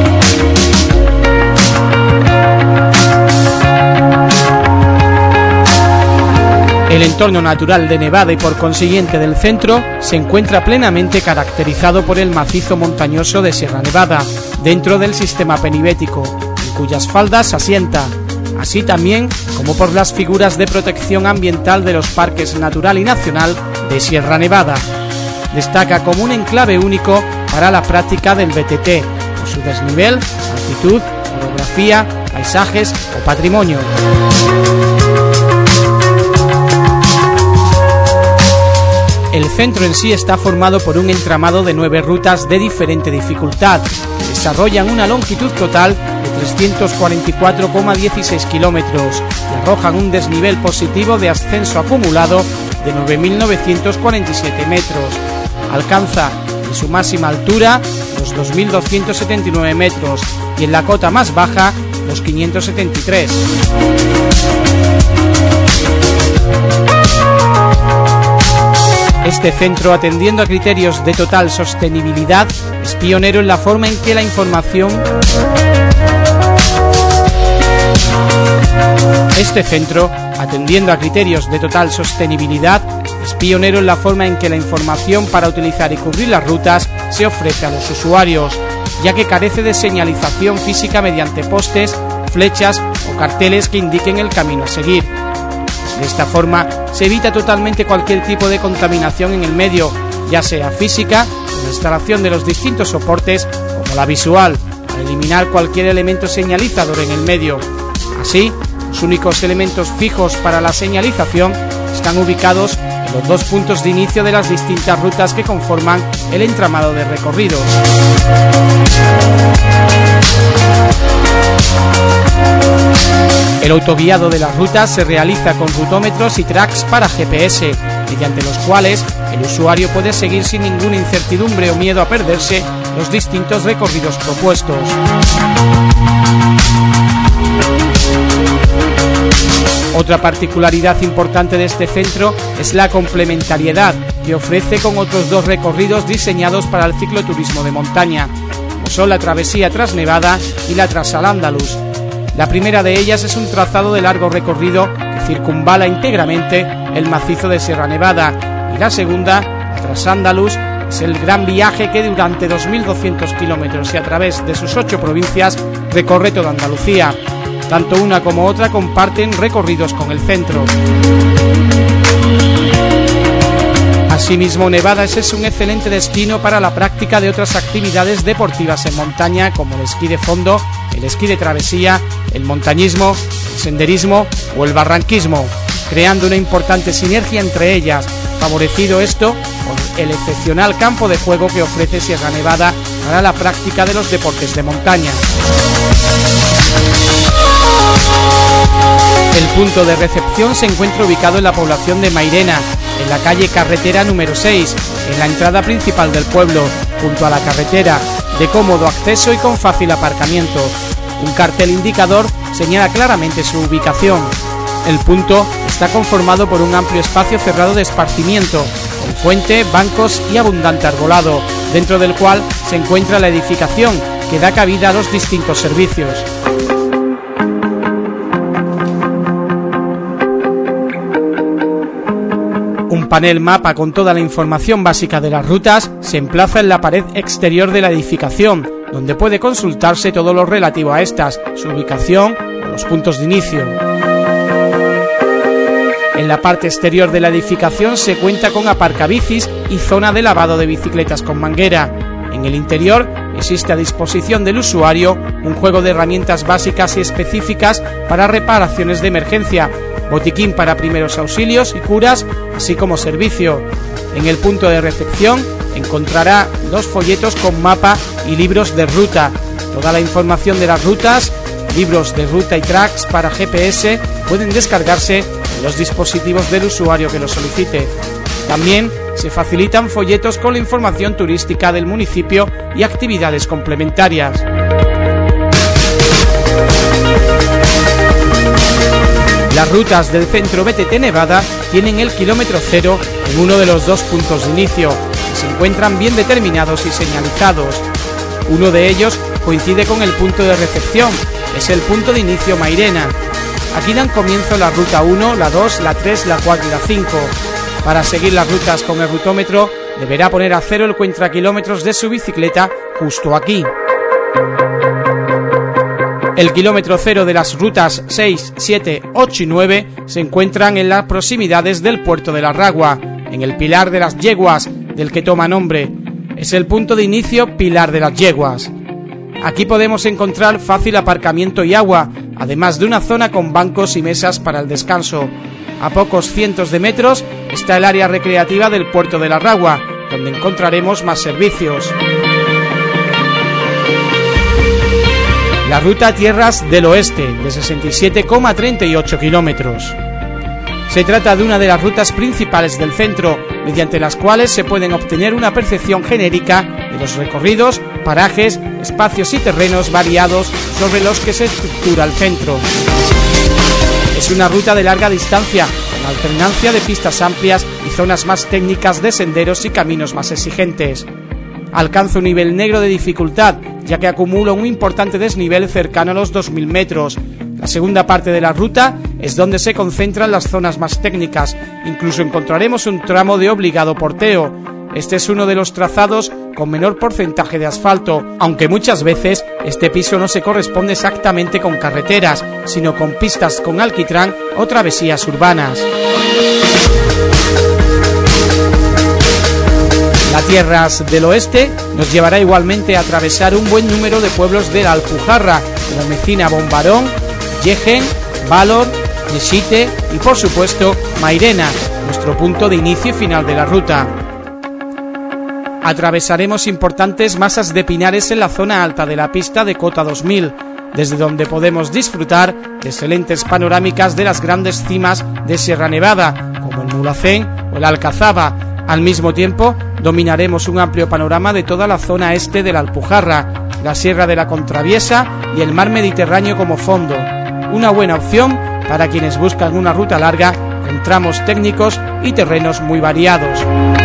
El entorno natural de Nevada y por consiguiente del centro se encuentra plenamente caracterizado por el macizo montañoso de Sierra Nevada, dentro del sistema penibético, en cuyas faldas asienta, así también como por las figuras de protección ambiental de los parques natural y nacional de Sierra Nevada. Destaca como un enclave único para la práctica del B T T, por su desnivel, altitud, orografía, paisajes o patrimonio. El centro en sí está formado por un entramado de nueve rutas de diferente dificultad, que desarrollan una longitud total de trescientos cuarenta y cuatro coma dieciséis kilómetros y arrojan un desnivel positivo de ascenso acumulado de nueve mil novecientos cuarenta y siete metros. Alcanza en su máxima altura los dos mil doscientos setenta y nueve metros y en la cota más baja los quinientos setenta y tres. Este centro, atendiendo a criterios de total sostenibilidad, es pionero en la forma en que la información Este centro, atendiendo a criterios de total sostenibilidad, es pionero en la forma en que la información para utilizar y cubrir las rutas se ofrece a los usuarios, ya que carece de señalización física mediante postes, flechas o carteles que indiquen el camino a seguir. De esta forma se evita totalmente cualquier tipo de contaminación en el medio, ya sea física, con la instalación de los distintos soportes, como la visual, para eliminar cualquier elemento señalizador en el medio. Así, los únicos elementos fijos para la señalización están ubicados en los dos puntos de inicio de las distintas rutas que conforman el entramado de recorridos. El autoguiado de las rutas se realiza con rutómetros y tracks para G P S, mediante los cuales el usuario puede seguir sin ninguna incertidumbre o miedo a perderse los distintos recorridos propuestos. Otra particularidad importante de este centro es la complementariedad que ofrece con otros dos recorridos diseñados para el cicloturismo de montaña, como son la travesía Trasnevada y la Trasalándalus. La primera de ellas es un trazado de largo recorrido que circunvala íntegramente el macizo de Sierra Nevada, y la segunda, la Trasándalus, es el gran viaje que durante dos mil doscientos kilómetros y a través de sus ocho provincias recorre toda Andalucía. Tanto una como otra comparten recorridos con el centro. Asimismo, Nevada es un excelente destino para la práctica de otras actividades deportivas en montaña, como el esquí de fondo, el esquí de travesía, el montañismo, el senderismo o el barranquismo, creando una importante sinergia entre ellas, favorecido esto por el excepcional campo de juego que ofrece Sierra Nevada para la práctica de los deportes de montaña. El punto de recepción se encuentra ubicado en la población de Mairena, en la calle Carretera número seis, en la entrada principal del pueblo, junto a la carretera, de cómodo acceso y con fácil aparcamiento. Un cartel indicador señala claramente su ubicación. El punto está conformado por un amplio espacio cerrado de esparcimiento, con fuente, bancos y abundante arbolado, dentro del cual se encuentra la edificación que da cabida a los distintos servicios. Un panel mapa con toda la información básica de las rutas se emplaza en la pared exterior de la edificación, donde puede consultarse todo lo relativo a estas, su ubicación o los puntos de inicio. En la parte exterior de la edificación se cuenta con aparcabicis y zona de lavado de bicicletas con manguera. En el interior existe a disposición del usuario un juego de herramientas básicas y específicas para reparaciones de emergencia, botiquín para primeros auxilios y curas, así como servicio. En el punto de recepción encontrará dos folletos con mapa y libros de ruta. Toda la información de las rutas, Libros de ruta y tracks para G P S pueden descargarse en los dispositivos del usuario que lo solicite. También se facilitan folletos con la información turística del municipio y actividades complementarias. Las rutas del centro B T T Nevada tienen el kilómetro cero en uno de los dos puntos de inicio, que se encuentran bien determinados y señalizados. Uno de ellos coincide con el punto de recepción, es el punto de inicio Mairena. Aquí dan comienzo la ruta uno, la dos, la tres, la cuatro y la cinco. Para seguir las rutas con el rutómetro, deberá poner a cero el cuentakilómetros de su bicicleta justo aquí. El kilómetro cero de las rutas seis, siete, ocho y nueve se encuentran en las proximidades del puerto de la Ragua, en el Pilar de las Yeguas, del que toma nombre. Es el punto de inicio Pilar de las Yeguas. Aquí podemos encontrar fácil aparcamiento y agua, además de una zona con bancos y mesas para el descanso. A pocos cientos de metros está el área recreativa del puerto de la Ragua, donde encontraremos más servicios. La ruta Tierras del Oeste, de sesenta y siete coma treinta y ocho kilómetros. Se trata de una de las rutas principales del centro, mediante las cuales se pueden obtener una percepción genérica de los recorridos, parajes, espacios y terrenos variados sobre los que se estructura el centro. Es una ruta de larga distancia, con alternancia de pistas amplias y zonas más técnicas de senderos y caminos más exigentes. Alcanza un nivel negro de dificultad, ya que acumula un importante desnivel cercano a los dos mil metros. La segunda parte de la ruta es donde se concentran las zonas más técnicas, incluso encontraremos un tramo de obligado porteo. Este es uno de los trazados con menor porcentaje de asfalto, aunque muchas veces este piso no se corresponde exactamente con carreteras, sino con pistas con alquitrán o travesías urbanas. La Tierras del Oeste nos llevará igualmente a atravesar un buen número de pueblos de la Alpujarra, como Mecina Bombarón, Yegen, Valor, Yesite y por supuesto Mairena, nuestro punto de inicio y final de la ruta. Atravesaremos importantes masas de pinares en la zona alta de la pista de Cota dos mil, desde donde podemos disfrutar de excelentes panorámicas de las grandes cimas de Sierra Nevada, como el Mulhacén o el Alcazaba. Al mismo tiempo, dominaremos un amplio panorama de toda la zona este de la Alpujarra, la Sierra de la Contraviesa y el mar Mediterráneo como fondo. Una buena opción para quienes buscan una ruta larga con tramos técnicos y terrenos muy variados.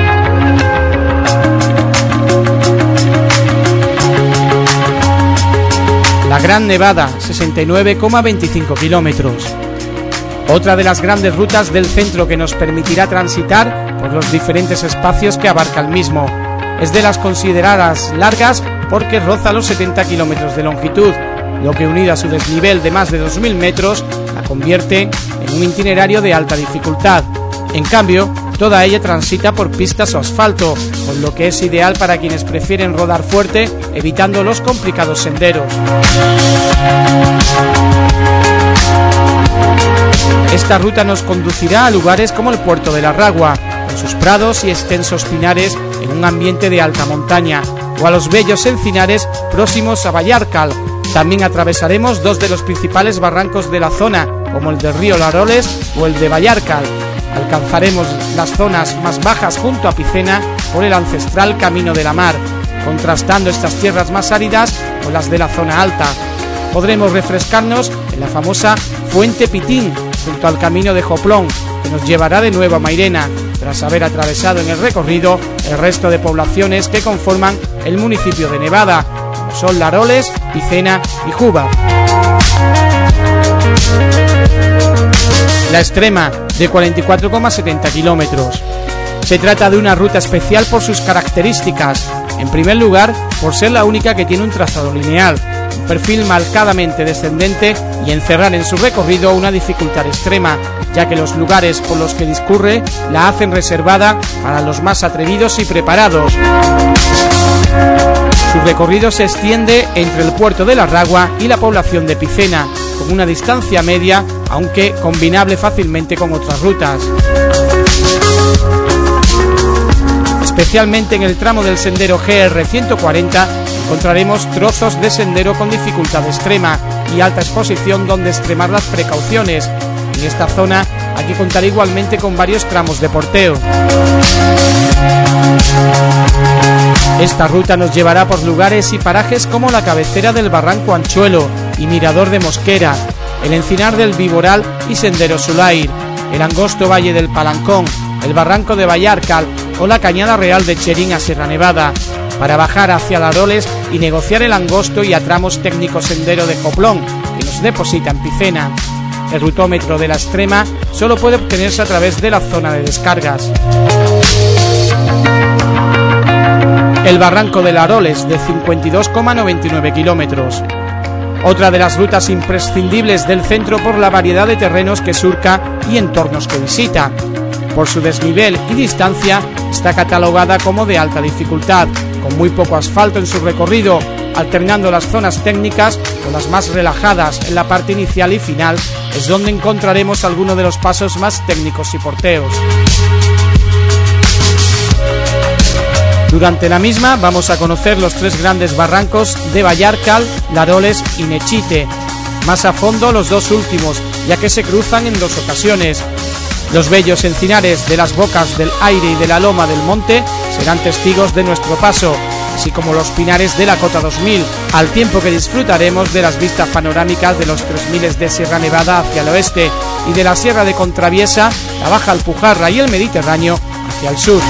La Gran Nevada, sesenta y nueve coma veinticinco kilómetros. Otra de las grandes rutas del centro que nos permitirá transitar por los diferentes espacios que abarca el mismo. Es de las consideradas largas porque roza los setenta kilómetros de longitud, lo que unido a su desnivel de más de dos mil metros la convierte en un itinerario de alta dificultad. En cambio, toda ella transita por pistas o asfalto, con lo que es ideal para quienes prefieren rodar fuerte, evitando los complicados senderos. Esta ruta nos conducirá a lugares como el puerto de la Ragua, con sus prados y extensos pinares en un ambiente de alta montaña, o a los bellos encinares próximos a Vallarcal. También atravesaremos dos de los principales barrancos de la zona, como el del río Laroles o el de Vallarcal. Alcanzaremos las zonas más bajas junto a Picena por el ancestral Camino de la Mar, contrastando estas tierras más áridas con las de la zona alta. Podremos refrescarnos en la famosa Fuente Pitín, junto al Camino de Joplón, que nos llevará de nuevo a Mairena, tras haber atravesado en el recorrido el resto de poblaciones que conforman el municipio de Nevada, como son Laroles, Picena y Juba. La Extrema, de cuarenta y cuatro coma setenta kilómetros. Se trata de una ruta especial por sus características. En primer lugar, por ser la única que tiene un trazado lineal, un perfil marcadamente descendente y encerrar en su recorrido una dificultad extrema, ya que los lugares por los que discurre la hacen reservada para los más atrevidos y preparados. Su recorrido se extiende entre el puerto de la Ragua y la población de Picena, con una distancia media, aunque combinable fácilmente con otras rutas. Especialmente en el tramo del sendero G R ciento cuarenta, encontraremos trozos de sendero con dificultad extrema y alta exposición donde extremar las precauciones. En esta zona hay que contar igualmente con varios tramos de porteo. Esta ruta nos llevará por lugares y parajes como la cabecera del Barranco Anchuelo y Mirador de Mosquera, el Encinar del Viboral y Sendero Sulair, el angosto Valle del Palancón, el Barranco de Vallarcal o la Cañada Real de Cherín a Sierra Nevada, para bajar hacia Laroles y negociar el angosto y a tramos técnico Sendero de Coplón, que nos deposita en Picena. El rutómetro de la extrema solo puede obtenerse a través de la zona de descargas. El Barranco de Laroles, de cincuenta y dos coma noventa y nueve kilómetros. Otra de las rutas imprescindibles del centro por la variedad de terrenos que surca y entornos que visita. Por su desnivel y distancia, está catalogada como de alta dificultad, con muy poco asfalto en su recorrido, alternando las zonas técnicas con las más relajadas. En la parte inicial y final es donde encontraremos algunos de los pasos más técnicos y porteos. Durante la misma vamos a conocer los tres grandes barrancos de Vallarcal, Laroles y Nechite. Más a fondo los dos últimos, ya que se cruzan en dos ocasiones. Los bellos encinares de las Bocas del Aire y de la Loma del Monte serán testigos de nuestro paso, así como los pinares de la Cota dos mil, al tiempo que disfrutaremos de las vistas panorámicas de los tres mil de Sierra Nevada hacia el oeste y de la Sierra de Contraviesa, la Baja Alpujarra y el Mediterráneo hacia el sur.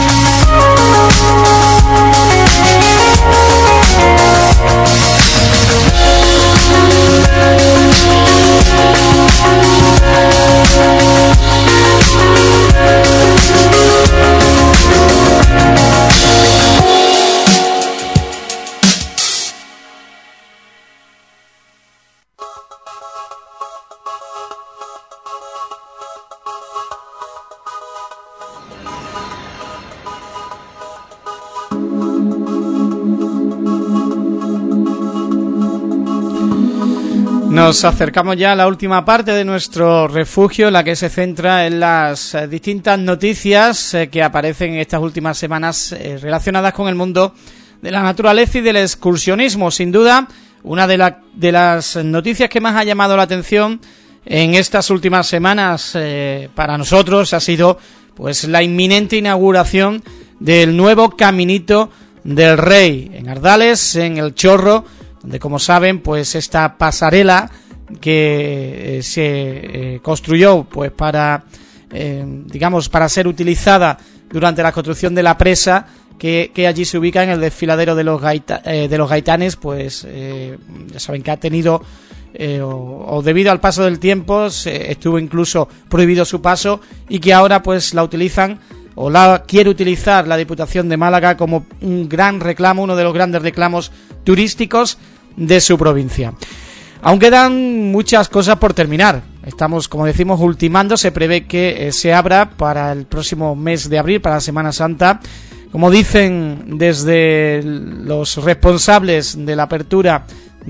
Nos acercamos ya a la última parte de nuestro refugio, la que se centra en las eh, distintas noticias eh, que aparecen en estas últimas semanas eh, relacionadas con el mundo de la naturaleza y del excursionismo. Sin duda, una de, la, de las noticias que más ha llamado la atención en estas últimas semanas eh, para nosotros ha sido pues la inminente inauguración del nuevo Caminito del Rey en Ardales, en El Chorro, donde, como saben, pues esta pasarela que eh, se eh, construyó pues para eh, digamos para ser utilizada durante la construcción de la presa que, que allí se ubica en el desfiladero de los gaita, eh, de los Gaitanes, pues eh, ya saben que ha tenido eh, o, o debido al paso del tiempo se, estuvo incluso prohibido su paso, y que ahora pues la utilizan o la quiere utilizar la Diputación de Málaga como un gran reclamo, uno de los grandes reclamos turísticos de su provincia. Aún quedan muchas cosas por terminar. Estamos, como decimos, ultimando. Se prevé que eh, se abra para el próximo mes de abril, para la Semana Santa. Como dicen desde los responsables de la apertura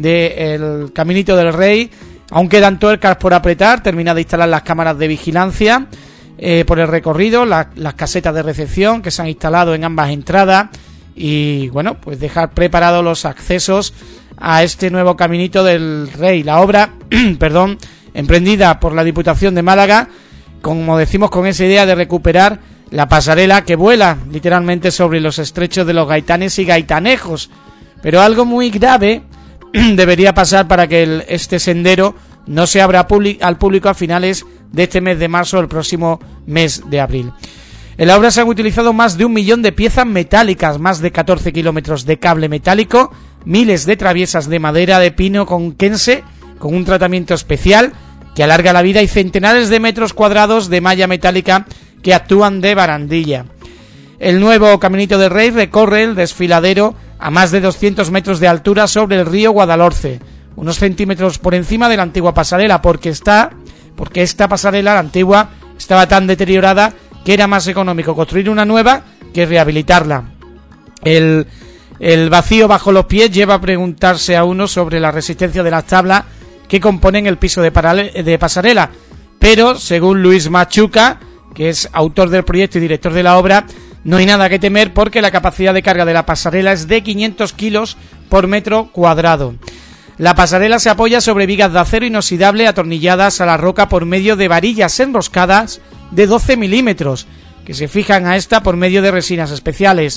del Caminito del Rey, aún quedan tuercas por apretar. Termina de instalar las cámaras de vigilancia eh, por el recorrido, la, las casetas de recepción que se han instalado en ambas entradas, y bueno, pues dejar preparados los accesos a este nuevo Caminito del Rey. La obra, perdón, emprendida por la Diputación de Málaga, como decimos, con esa idea de recuperar la pasarela que vuela literalmente sobre los estrechos de los Gaitanes y Gaitanejos. Pero algo muy grave debería pasar para que el, este sendero no se abra public, al público a finales de este mes de marzo o el próximo mes de abril. En la obra se han utilizado más de un millón de piezas metálicas, más de catorce kilómetros de cable metálico, miles de traviesas de madera de pino conquense con un tratamiento especial que alarga la vida, y centenares de metros cuadrados de malla metálica que actúan de barandilla. El nuevo Caminito del Rey recorre el desfiladero a más de doscientos metros de altura sobre el río Guadalhorce, unos centímetros por encima de la antigua pasarela, porque está, porque esta pasarela, la antigua, estaba tan deteriorada que era más económico construir una nueva que rehabilitarla. El, el vacío bajo los pies lleva a preguntarse a uno sobre la resistencia de las tablas que componen el piso de, parale, de pasarela, pero según Luis Machuca, que es autor del proyecto y director de la obra, No hay nada que temer porque la capacidad de carga de la pasarela es de quinientos kilos por metro cuadrado. La pasarela se apoya sobre vigas de acero inoxidable atornilladas a la roca por medio de varillas enroscadas de doce milímetros, que se fijan a esta por medio de resinas especiales.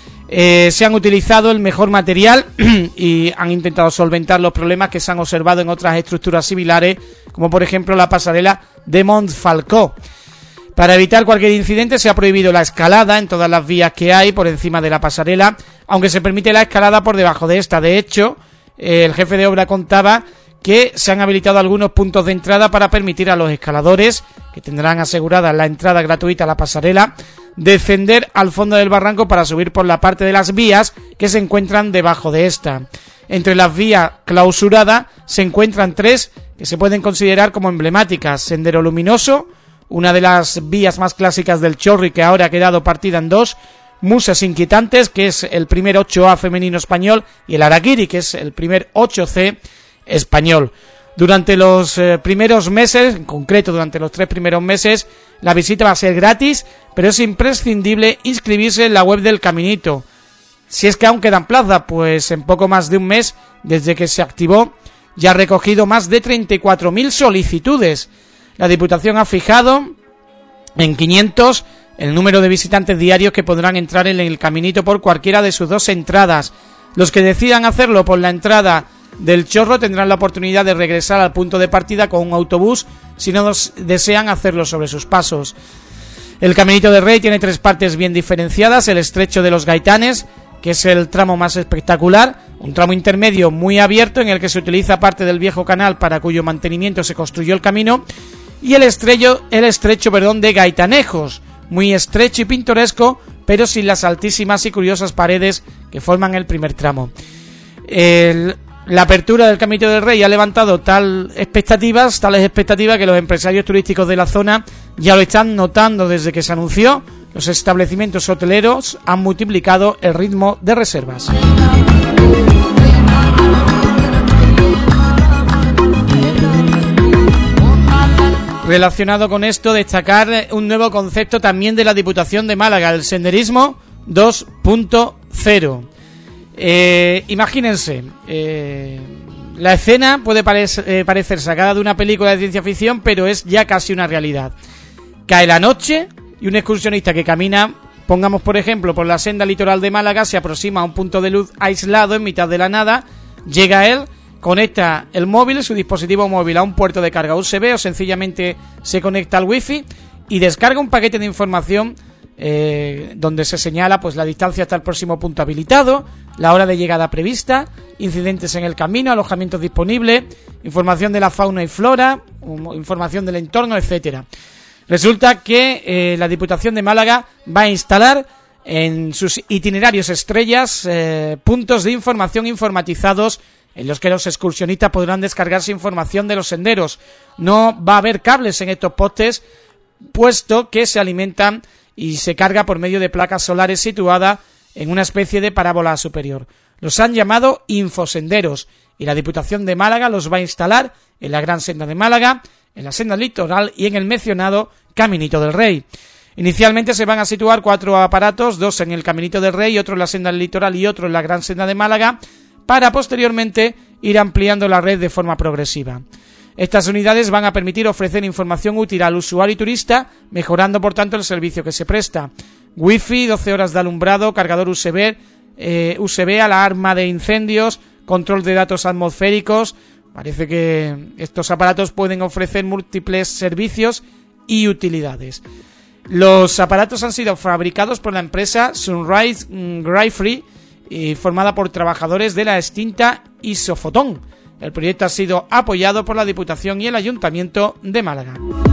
Eh, se han utilizado el mejor material y han intentado solventar los problemas que se han observado en otras estructuras similares, como por ejemplo la pasarela de Montfalcó. Para evitar cualquier incidente se ha prohibido la escalada en todas las vías que hay por encima de la pasarela, aunque se permite la escalada por debajo de esta. De hecho, eh, el jefe de obra contaba que se han habilitado algunos puntos de entrada para permitir a los escaladores, que tendrán asegurada la entrada gratuita a la pasarela, descender al fondo del barranco para subir por la parte de las vías que se encuentran debajo de esta. Entre las vías clausuradas se encuentran tres que se pueden considerar como emblemáticas: Sendero Luminoso, una de las vías más clásicas del Chorri que ahora ha quedado partida en dos, Musas Inquietantes, que es el primer ocho A femenino español, y el Araquiri, que es el primer ocho C español. Durante los eh, primeros meses, en concreto durante los tres primeros meses, la visita va a ser gratis, pero es imprescindible inscribirse en la web del Caminito. Si es que aún quedan plazas, pues en poco más de un mes desde que se activó ya ha recogido más de treinta y cuatro mil solicitudes. La Diputación ha fijado en quinientos el número de visitantes diarios que podrán entrar en el Caminito por cualquiera de sus dos entradas. Los que decidan hacerlo por la entrada del Chorro tendrán la oportunidad de regresar al punto de partida con un autobús si no desean hacerlo sobre sus pasos. El Caminito del Rey tiene tres partes bien diferenciadas: el Estrecho de los Gaitanes, que es el tramo más espectacular, un tramo intermedio muy abierto en el que se utiliza parte del viejo canal para cuyo mantenimiento se construyó el camino, y el estrecho, el estrecho perdón, de Gaitanejos, muy estrecho y pintoresco, pero sin las altísimas y curiosas paredes que forman el primer tramo. El, la apertura del Caminito del Rey ha levantado tal expectativas, tales expectativas que los empresarios turísticos de la zona ya lo están notando desde que se anunció. Los establecimientos hoteleros han multiplicado el ritmo de reservas. Relacionado con esto, destacar un nuevo concepto también de la Diputación de Málaga, el senderismo dos punto cero. Eh, imagínense, eh, la escena puede parecer, eh, parecer sacada de una película de ciencia ficción, pero es ya casi una realidad. Cae la noche y un excursionista que camina, pongamos por ejemplo, por la senda litoral de Málaga, se aproxima a un punto de luz aislado en mitad de la nada, llega a él, conecta el móvil, su dispositivo móvil, a un puerto de carga U S B o sencillamente se conecta al wifi y descarga un paquete de información eh, donde se señala pues la distancia hasta el próximo punto habilitado, la hora de llegada prevista, incidentes en el camino, alojamientos disponibles, información de la fauna y flora, um, información del entorno, etcétera. Resulta que eh, la Diputación de Málaga va a instalar en sus itinerarios estrellas eh, puntos de información informatizados en los que los excursionistas podrán descargarse información de los senderos. No va a haber cables en estos postes, puesto que se alimentan y se carga por medio de placas solares situadas en una especie de parábola superior. Los han llamado infosenderos y la Diputación de Málaga los va a instalar en la Gran Senda de Málaga, en la Senda Litoral y en el mencionado Caminito del Rey. Inicialmente se van a situar cuatro aparatos, dos en el Caminito del Rey, otro en la Senda Litoral y otro en la Gran Senda de Málaga, para posteriormente ir ampliando la red de forma progresiva. Estas unidades van a permitir ofrecer información útil al usuario y turista, mejorando por tanto el servicio que se presta. Wifi, doce horas de alumbrado, cargador U S B, eh, U S B, alarma de incendios, control de datos atmosféricos. Parece que estos aparatos pueden ofrecer múltiples servicios y utilidades. Los aparatos han sido fabricados por la empresa Sunrise Gray-Free y formada por trabajadores de la extinta Isofotón. El proyecto ha sido apoyado por la Diputación y el Ayuntamiento de Málaga.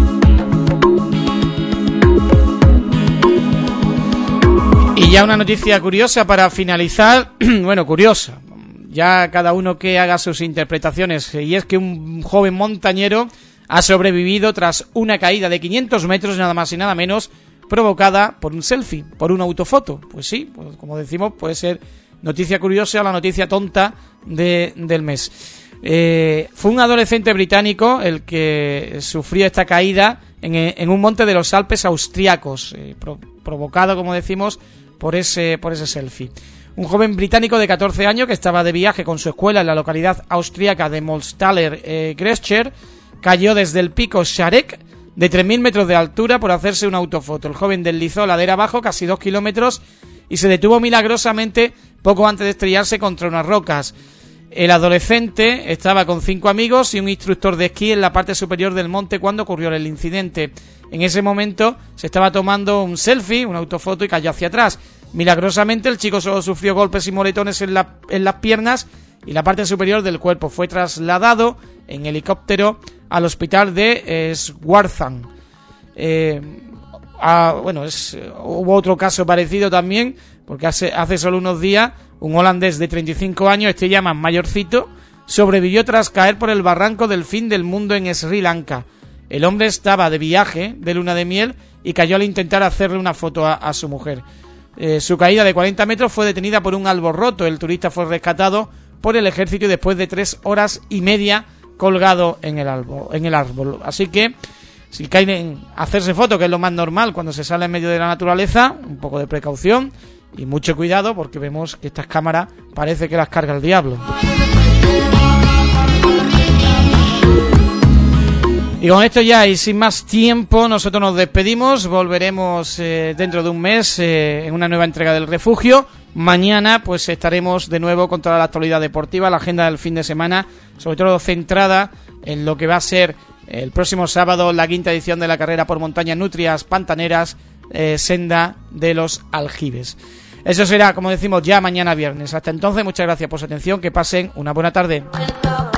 Y ya una noticia curiosa para finalizar, bueno, curiosa, ya cada uno que haga sus interpretaciones, y es que un joven montañero ha sobrevivido tras una caída de quinientos metros, nada más y nada menos, provocada por un selfie, por una autofoto. Pues sí, pues como decimos, puede ser noticia curiosa o la noticia tonta de, del mes. Eh, fue un adolescente británico el que sufrió esta caída en, en un monte de los Alpes austriacos. Eh, pro, provocado, como decimos, por ese, por ese selfie. Un joven británico de catorce años que estaba de viaje con su escuela en la localidad austríaca de Molstaler eh, Grescher cayó desde el pico Scharek de tres mil metros de altura por hacerse una autofoto. El joven deslizó ladera abajo casi dos kilómetros y se detuvo milagrosamente poco antes de estrellarse contra unas rocas. El adolescente estaba con cinco amigos y un instructor de esquí en la parte superior del monte cuando ocurrió el incidente. En ese momento se estaba tomando un selfie, una autofoto, y cayó hacia atrás. Milagrosamente el chico solo sufrió golpes y moretones en, la, en las piernas y la parte superior del cuerpo. Fue trasladado en helicóptero al hospital de eh, Schwarzach. Eh, ah, bueno, es, hubo otro caso parecido también, porque hace, hace solo unos días un holandés de treinta y cinco años, este ya más mayorcito, sobrevivió tras caer por el barranco del fin del mundo en Sri Lanka. El hombre estaba de viaje de luna de miel y cayó al intentar hacerle una foto a, a su mujer. Eh, su caída de cuarenta metros fue detenida por un árbol roto. El turista fue rescatado por el ejército y después de tres horas y media colgado en el árbol. En el árbol. Así que, si caen en hacerse fotos, que es lo más normal cuando se sale en medio de la naturaleza, un poco de precaución y mucho cuidado, porque vemos que estas cámaras parece que las carga el diablo. Y con esto ya y sin más tiempo nosotros nos despedimos. Volveremos eh, dentro de un mes eh, en una nueva entrega del Refugio. Mañana pues estaremos de nuevo con toda la actualidad deportiva, la agenda del fin de semana, sobre todo centrada en lo que va a ser el próximo sábado la quinta edición de la carrera por montaña Nutrias Pantaneras, eh, Senda de los Aljibes. Eso será, como decimos, ya mañana viernes. Hasta entonces, muchas gracias por su atención, que pasen una buena tarde.